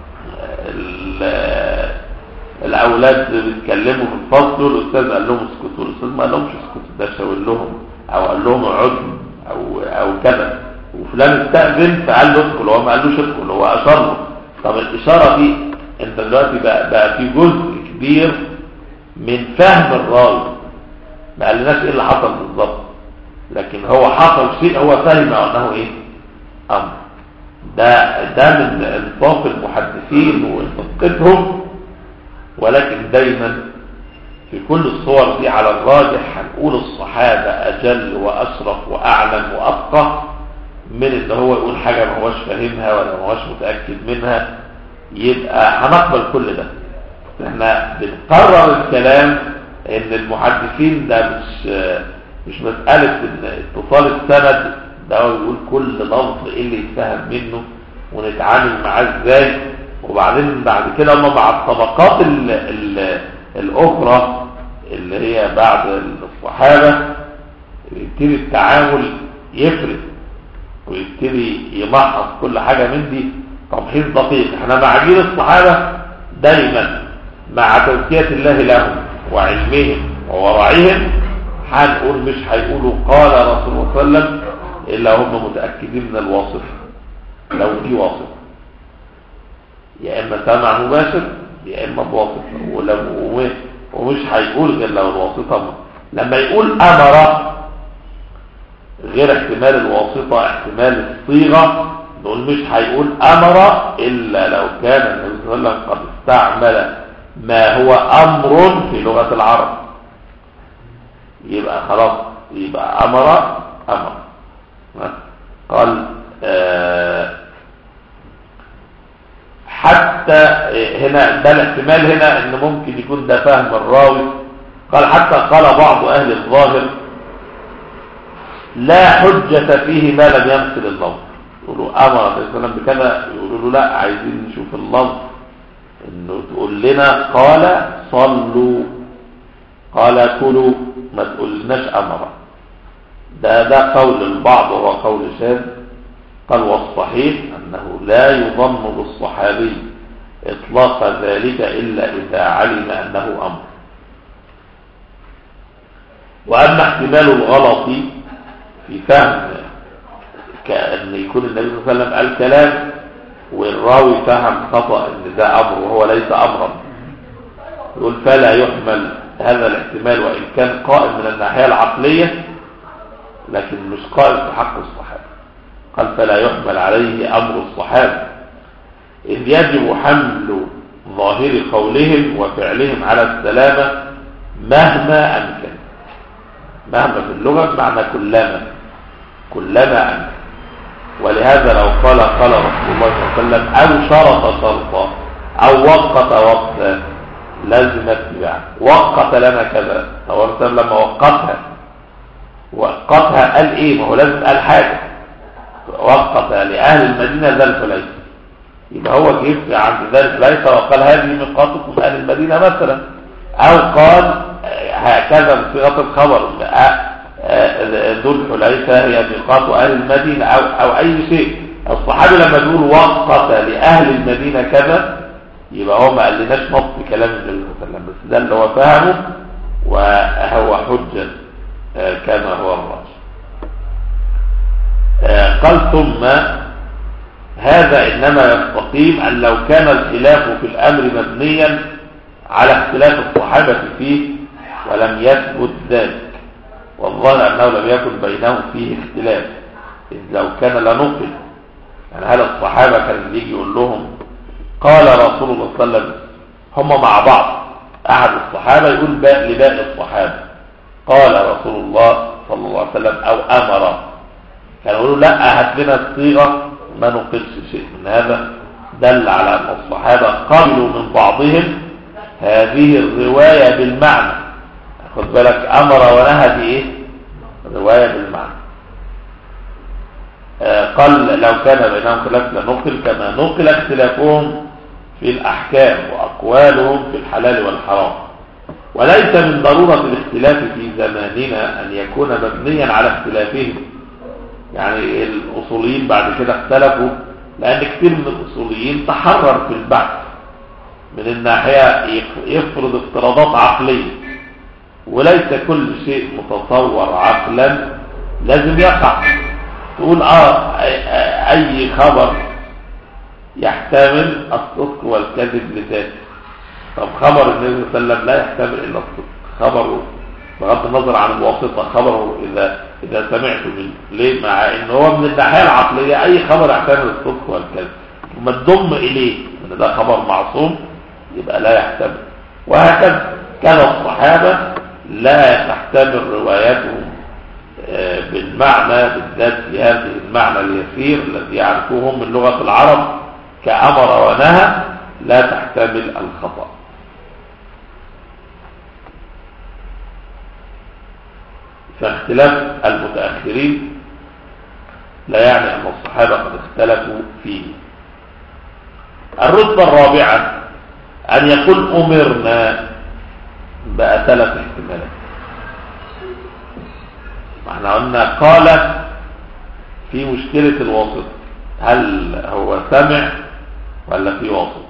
الأولاد بيتكلموا في الفصل والأستاذ قال لهم اسكتوا، الأستاذ ما قال لهمش اسكتوا، ده شاور لهم أو قال لهم اقعدوا أو أو كذا، وفلان استأذن فقال له ادخل، هو ما قالوش ادخل، هو أشار له. طب الإشارة دي أنت دلوقتي بقى, بقى في جزء كبير من فهم الراوي، ما قالناش إيه اللي حصل بالظبط، لكن هو حصل شيء هو فهم أنه إيه أمر. ده ده من انصاف المحدثين وانصافتهم. ولكن دايما في كل الصور دي على الراجح هنقول الصحابة أجل وأشرف وأعلم وأفقه من اللي هو يقول حاجة ما هوش فاهمها ولا ما هوش متأكد منها. يبقى هنقبل كل ده. احنا بنقرر الكلام ان المحدثين ده مش مش مسألة اتصال السند، ده هو يقول كل لفظ ايه اللي يتفهم منه ونتعامل معاه ازاي. وبعدين بعد كده هم مع الطبقات ال ال الاخرى اللي هي بعد الصحابة يبتدي التعامل يفرق ويبتدي يمحص كل حاجة من دي تمحيص دقيق. احنا مع جيل الصحابة دايما مع تزكية الله لهم وعلمهم وورعهم هنقول مش هيقولوا قال رسول الله صلى الله عليه وسلم الا هم متأكدين من الواصف، لو في واصف يا اما سمع مباشر يا اما بواصف، ومش هيقول غير لو الواسطة. لما يقول امر غير احتمال الواسطة احتمال الصيغة، نقول مش هيقول امر الا لو كان النبي صلى الله عليه وسلم قد استعمل ما هو امر في لغة العرب، يبقى خلاص يبقى امر امر. قال آه حتى هنا ده الاحتمال هنا ان ممكن يكون ده فهم الراوي. قال حتى قال بعض اهل الظاهر لا حجة فيه ما لم يمثل اللفظ. يقولوا امر عليه السلام بكذا، يقولوا له لا عايزين نشوف اللفظ، انه تقول لنا قال صلوا قال كلوا، ما تقولناش امر. ده ده قول البعض وهو قول شاذ. قال والصحيح انه لا يظن بالصحابي اطلاق ذلك الا اذا علم انه امر. واما احتمال الغلط في فهم كأن يكون النبي صلى الله عليه وسلم قال كلام والراوي فهم خطأ ان ده امر وهو ليس امرا، يقول فلا يحمل هذا الاحتمال وان كان قائم من الناحية العقلية لكن مش قائم في حق الصحابة. قال فلا يحمل عليه امر الصحابة، إذ يجب حمل ظاهر قولهم وفعلهم على السلامة مهما امكن. مهما في اللغة بمعنى كلما كلما أمكن. ولهذا لو قال قال رسول الله صلى الله عليه وسلم أو شرط شرطا أو وقت وقتا لازم اتباعه. وقت لنا كذا، طب لما وقتها وقتها قال ايه؟ ما هو لازم قال حاجة. وقت لأهل المدينة ذا الحليفة، يبقى هو جيب عند ذا الحليفة وقال هذه ميقاتكم أهل المدينة مثلا، أو قال هكذا بصيغة الخبر ذو الحليفة هي ميقات أهل المدينة أو, أو أي شيء. الصحابي لما يقول وقت لأهل المدينة كذا يبقى هو ما قال لناش نص كلام النبي صلى الله عليه وسلم، بس ده اللي هو فهمه وهو حجة كما هو الراجح. قال ثم هذا إنما يستقيم أن لو كان الخلاف في الأمر مبنيا على اختلاف الصحابة فيه ولم يثبت ذلك، والظاهر أنه لم يكن بينهم فيه اختلاف، إذ لو كان لنقل. يعني هل الصحابة كان يجي يقول لهم قال رسول الله صلى الله عليه وسلم، هم مع بعض أحد الصحابة يقول باء لباء الصحابة قال رسول الله صلى الله عليه وسلم أو أمر، كانوا يقولوا لا هات لنا الصيغة ما نقلش شيء من هذا. دل على أن الصحابة قبلوا من بعضهم هذه الرواية بالمعنى. خد بالك أمر ونهى دي إيه؟ رواية بالمعنى. آه قال لو كان بينهم خلاف لنقل كما نقل اختلافهم في الأحكام وأقوالهم في الحلال والحرام، وليس من ضرورة الاختلاف في زماننا أن يكون مبنيا على اختلافهم. يعني الأصوليين بعد كده اختلفوا لأن كثير من الأصوليين تحرر في البحث من الناحية يفرض افتراضات عقلية، وليس كل شيء متصور عقلا لازم يقع. تقول اه اي خبر يحتمل الصدق والكذب لذاته. طب خبر النبي صلى الله عليه وسلم لا يحتمل الا الصدق، خبره بغض النظر عن الواسطه، خبره اذا اذا سمعت منه ليه، مع ان هو من الناحيه العقليه اي خبر يحتمل الصدق والكذب، ثم تضم اليه ان ده خبر معصوم يبقى لا يحتمل. وهكذا كان الصحابه لا تحتمل رواياتهم بالمعنى بالذات في هذه المعنى اليسير الذي يعرفوهم من لغة العرب كأمر ونهى، لا تحتمل الخطأ. فاختلاف المتأخرين لا يعني أن الصحابة قد اختلفوا فيه. الرتبة الرابعة أن يقول أمرنا، بقى ثلاث احتمالات. احنا قلنا قال في مشكلة الواسط، هل هو سمع ولا في واسط؟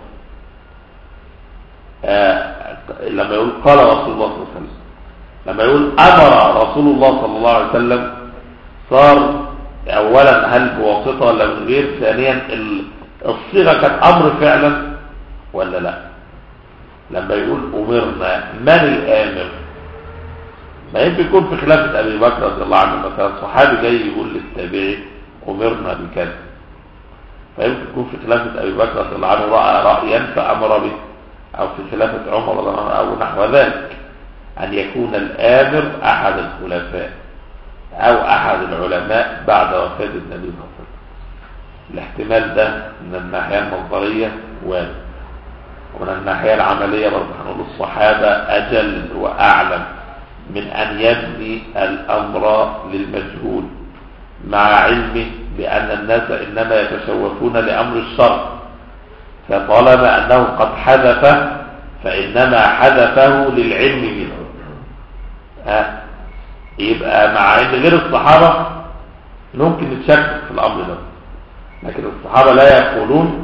آه لما يقول قال رسول الله صلى الله عليه وسلم، لما يقول أمر رسول الله صلى الله عليه وسلم، صار أولا هل بواسطة ولا من غير؟ ثانيا الصيغة كانت أمر فعلا ولا لا؟ لما يقول أمرنا، من الآمر؟ ما يمكن يكون في خلافة أبي بكر رضي الله عنه مثلا صحابي جاي يقول للتابعي أمرنا بكذا، فيمكن يكون في خلافة أبي بكر رضي الله عنه رأى رأيا فأمر به، أو في خلافة عمر رضي الله عنه أو نحو ذلك، أن يكون الآمر أحد الخلفاء أو أحد العلماء بعد وفاة النبي صلى الله عليه وسلم. الاحتمال ده من الناحية المصدرية وارد، ومن الناحية العملية برضه هنقول الصحابة أجل وأعلم من أن يبني الأمر للمجهول، مع علمه بأن الناس إنما يتشوفون لأمر الشرع، فطالما أنه قد حذف فإنما حذفه للعلم منه. ها يبقى مع أن غير الصحابة ممكن نتشكك في الأمر ده، لكن الصحابة لا يقولون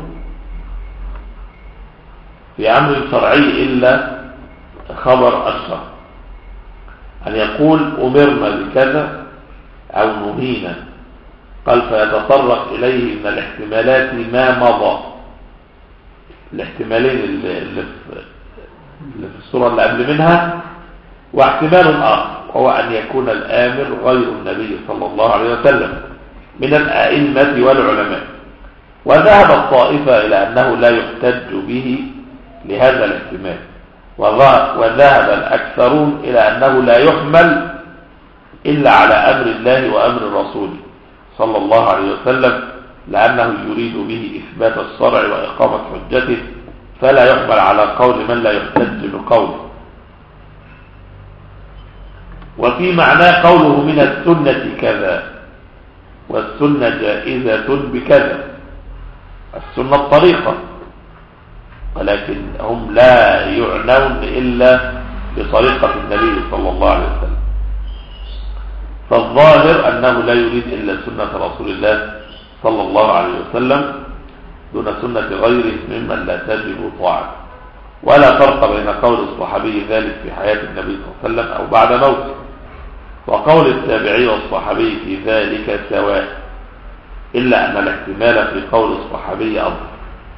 في أمر شرعي إلا خبر الشرع. أن يقول أمرنا بكذا أو نهينا، قال فيتطرق إليه من الاحتمالات ما مضى، الاحتمالين اللي, اللي, في, اللي في الصورة اللي قبل منها، واحتمال آخر وهو أن يكون الآمر غير النبي صلى الله عليه وسلم من الأئمة والعلماء. وذهب الطائفة إلى أنه لا يحتج به لهذا الاحتمال، وذهب الأكثرون إلى أنه لا يحمل إلا على أمر الله وأمر الرسول صلى الله عليه وسلم، لأنه يريد به إثبات الشرع وإقامة حجته، فلا يحمل على قول من لا يحتج بقوله. وفي معناه قوله من السنة كذا، والسنة جائزة بكذا، السنة الطريقة، ولكن هم لا يعنون إلا بطريقة النبي صلى الله عليه وسلم. فالظاهر أنه لا يريد إلا سنة رسول الله صلى الله عليه وسلم دون سنة غيره ممن لا تجب طاعته، ولا فرق بين قول الصحابي ذلك في حياة النبي صلى الله عليه وسلم أو بعد موته، وقول التابعي والصحابي في ذلك سواء، إلا أن الاحتمال في قول الصحابي أفضل.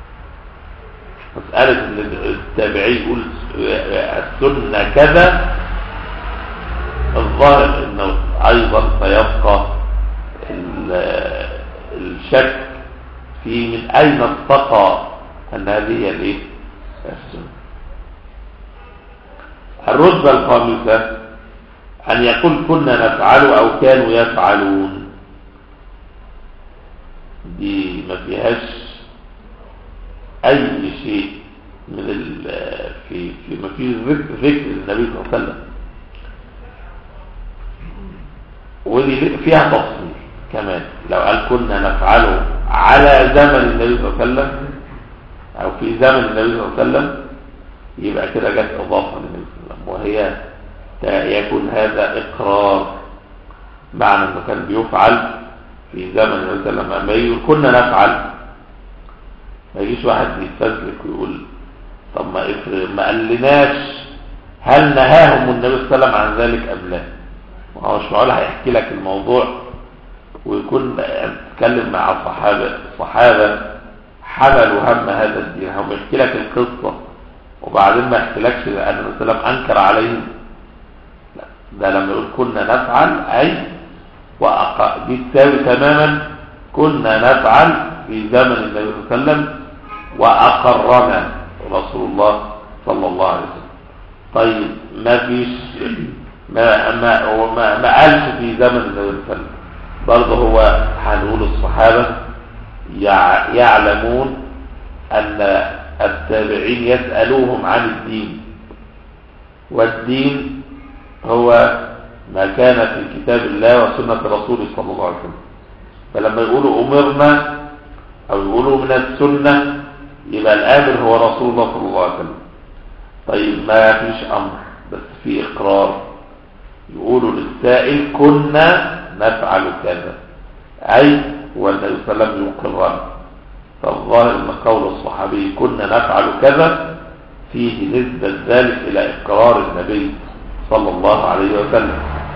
مسألة أن التابعي يقول السنة كذا، الظاهر أنه أيضا سيبقى الشك في من أين استقى أن هذه هي الإيه؟ السنة. الرتبة الخامسة أن يقول كنا نفعل أو كانوا يفعلون، دي ما فيهاش أي شيء من ال في في ما فيه ذكر النبي صلى الله عليه وسلم، ودي فيها تفصيل. كمان. لو قال كنا نفعله على زمن النبي صلى الله عليه وسلم او في زمن النبي صلى الله عليه وسلم يبقى كده جت اضافه للنبي صلى الله عليه وسلم، وهي يكون هذا اقرار، معنى انه كان بيفعل في زمن النبي صلى الله عليه وسلم. اما يقول كنا نفعل، ما يجيش واحد يتفزلك ويقول طب ما افرض ما قالناش هل نهاهم النبي صلى الله عليه وسلم عن ذلك ام لا؟ ما هو مش معقول هيحكي لك الموضوع ويكون بيتكلم مع الصحابه الصحابه حملوا هم هذا الدين، هم يحكي لك القصه وبعدين ما يحكيلكش ان النبي صلى الله عليه وسلم انكر عليهم. لا، ده لما يقول كنا نفعل اي وأق... دي تساوي تماما كنا نفعل في زمن النبي صلى الله عليه وسلم واقرنا رسول الله صلى الله عليه وسلم. طيب ما فيش ما ما ما, ما قالش في زمن النبي صلى الله عليه وسلم، برضه هو هنقول الصحابه يعلمون ان التابعين يسألوهم عن الدين، والدين هو ما كان في كتاب الله وسنة رسوله صلى الله عليه وسلم. فلما يقولوا أمرنا أو يقولوا من السنة يبقى الآمر هو رسول الله صلى الله عليه وسلم. طيب ما فيش أمر بس في إقرار، يقولوا للسائل كنا نفعل كذا، أي والنبي صلى الله عليه وسلم يقرر. فالظاهر ان قول الصحابي كنا نفعل كذا فيه نسبة ذلك الى اقرار النبي صلى الله عليه وسلم.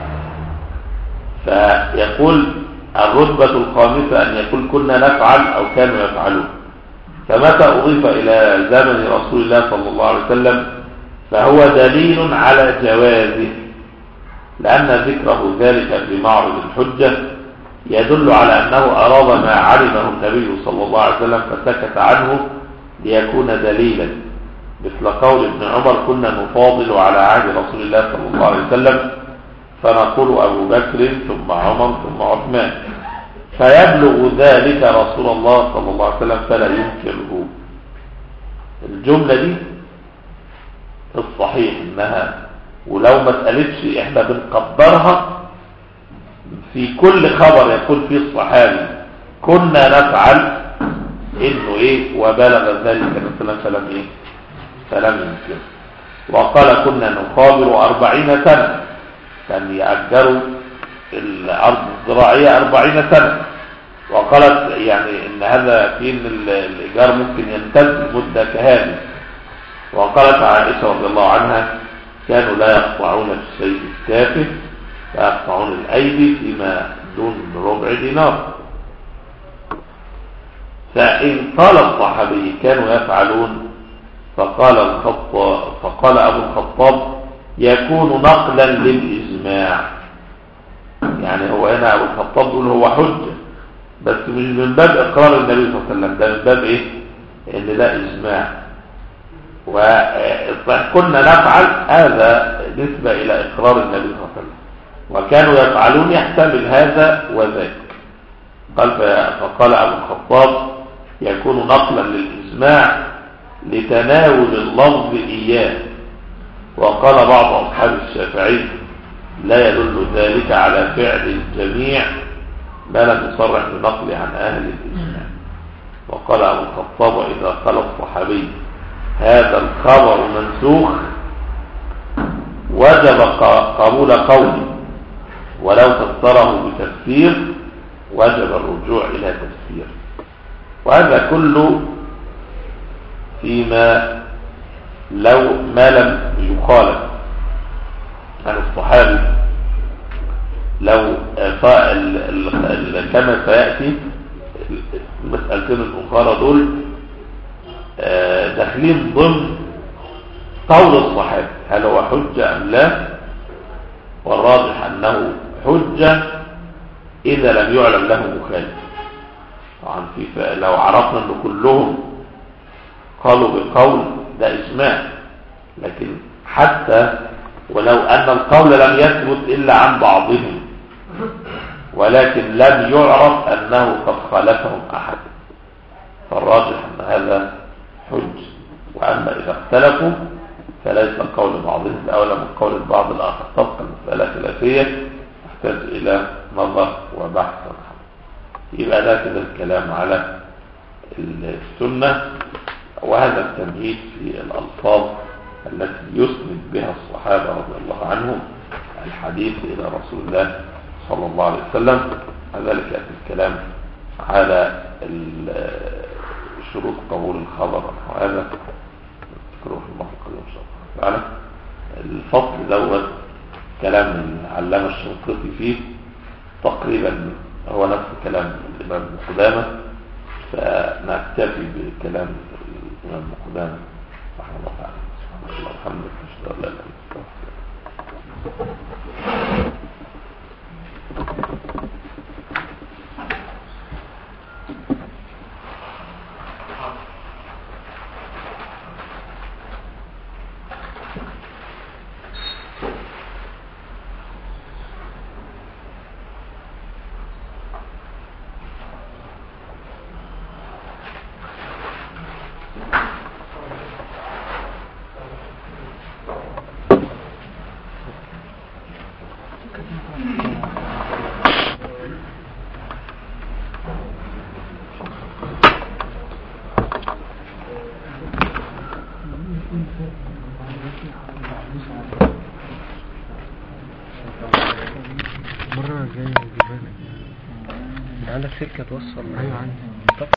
فيقول الرتبة الخامسة ان يقول كنا نفعل او كانوا يفعلون. فمتى اضيف الى زمن رسول الله صلى الله عليه وسلم فهو دليل على جوازه، لان ذكره ذلك في معرض الحجة يدل على أنه أراد ما علمه النبي صلى الله عليه وسلم فسكت عنه ليكون دليلا، مثل قول ابن عمر كنا نفاضل على عهد رسول الله صلى الله عليه وسلم فنقول أبو بكر ثم عمر ثم عثمان، فيبلغ ذلك رسول الله صلى الله عليه وسلم فلا ينكره. الجملة دي الصحيح إنها ولو ما اتقالتش إحنا بنقدرها في كل خبر يقول فيه الصحابي كنا نفعل انه ايه وبلغ ذلك النبي فلم ايه فلم ينكر. وقال كنا نقابل أربعين سنة، كان يأجروا الأرض الزراعية أربعين سنة، وقالت يعني ان هذا في ان الإيجار ممكن يمتد مدة كهذه. وقالت عائشة رضي الله عنها كانوا لا يقطعون في الشيء التافه فيقطعون الأيدي فيما دون ربع دينار. فإن قال الصحابي كانوا يفعلون فقال الخطاب فقال أبو الخطاب يكون نقلا للإجماع. يعني هو هنا أبو الخطاب يقول هو حجة بس مش من باب إقرار النبي صلى الله عليه وسلم، ده من باب إيه؟ إن ده إجماع. وكنا نفعل هذا نسبة إلى إقرار النبي صلى الله عليه وسلم، وكانوا يفعلون يحتمل هذا وذاك. قال فقال أبو الخطاب يكون نقلا للإجماع لتناول اللفظ إياه. وقال بعض أصحاب الشافعي لا يدل ذلك على فعل الجميع ما لم يصرح بنقل عن أهل الإجماع. وقال أبو الخطاب إذا قال الصحابي هذا الخبر منسوخ وجب قبول قوله، ولو فسره بتفسير وجب الرجوع إلى تفسير. وهذا كله فيما لو ما لم يخالف عن الصحابي، لو كما سيأتي المسألتين الأخرى دول داخلين ضمن قول الصحابي هل هو حجة أم لا، والراجح أنه حجة إذا لم يعلم له مخالف. طبعا في لو عرفنا أن كلهم قالوا بقول ده إجماع، لكن حتى ولو أن القول لم يثبت إلا عن بعضهم ولكن لم يعرف أنه قد خالفهم أحد، فالراجح أن هذا حج. وأما إذا اختلفوا فليس قول بعضهم الأولى من قول البعض الآخر، تبقى المسألة خلافية تحتاج إلى نظر وبحث. يبقى ده كده الكلام على السنة. وهذا التمهيد في الألفاظ التي يسند بها الصحابة رضي الله عنهم الحديث إلى رسول الله صلى الله عليه وسلم. كذلك يأتي الكلام على شروط قبول الخبر، وهذا نذكره في المرة القادمة إن شاء الله تعالى. الفصل دوت كلام العلامة الشنقيطي فيه تقريبا هو نفس كلام الإمام ابن قدامة، فنكتفي بكلام الإمام ابن قدامة رحمه الله تعالى. سبحانه الله الحمد لله أشهد أن لا إله إلا الله. عندك سلكة توصل؟ ايوه عندي.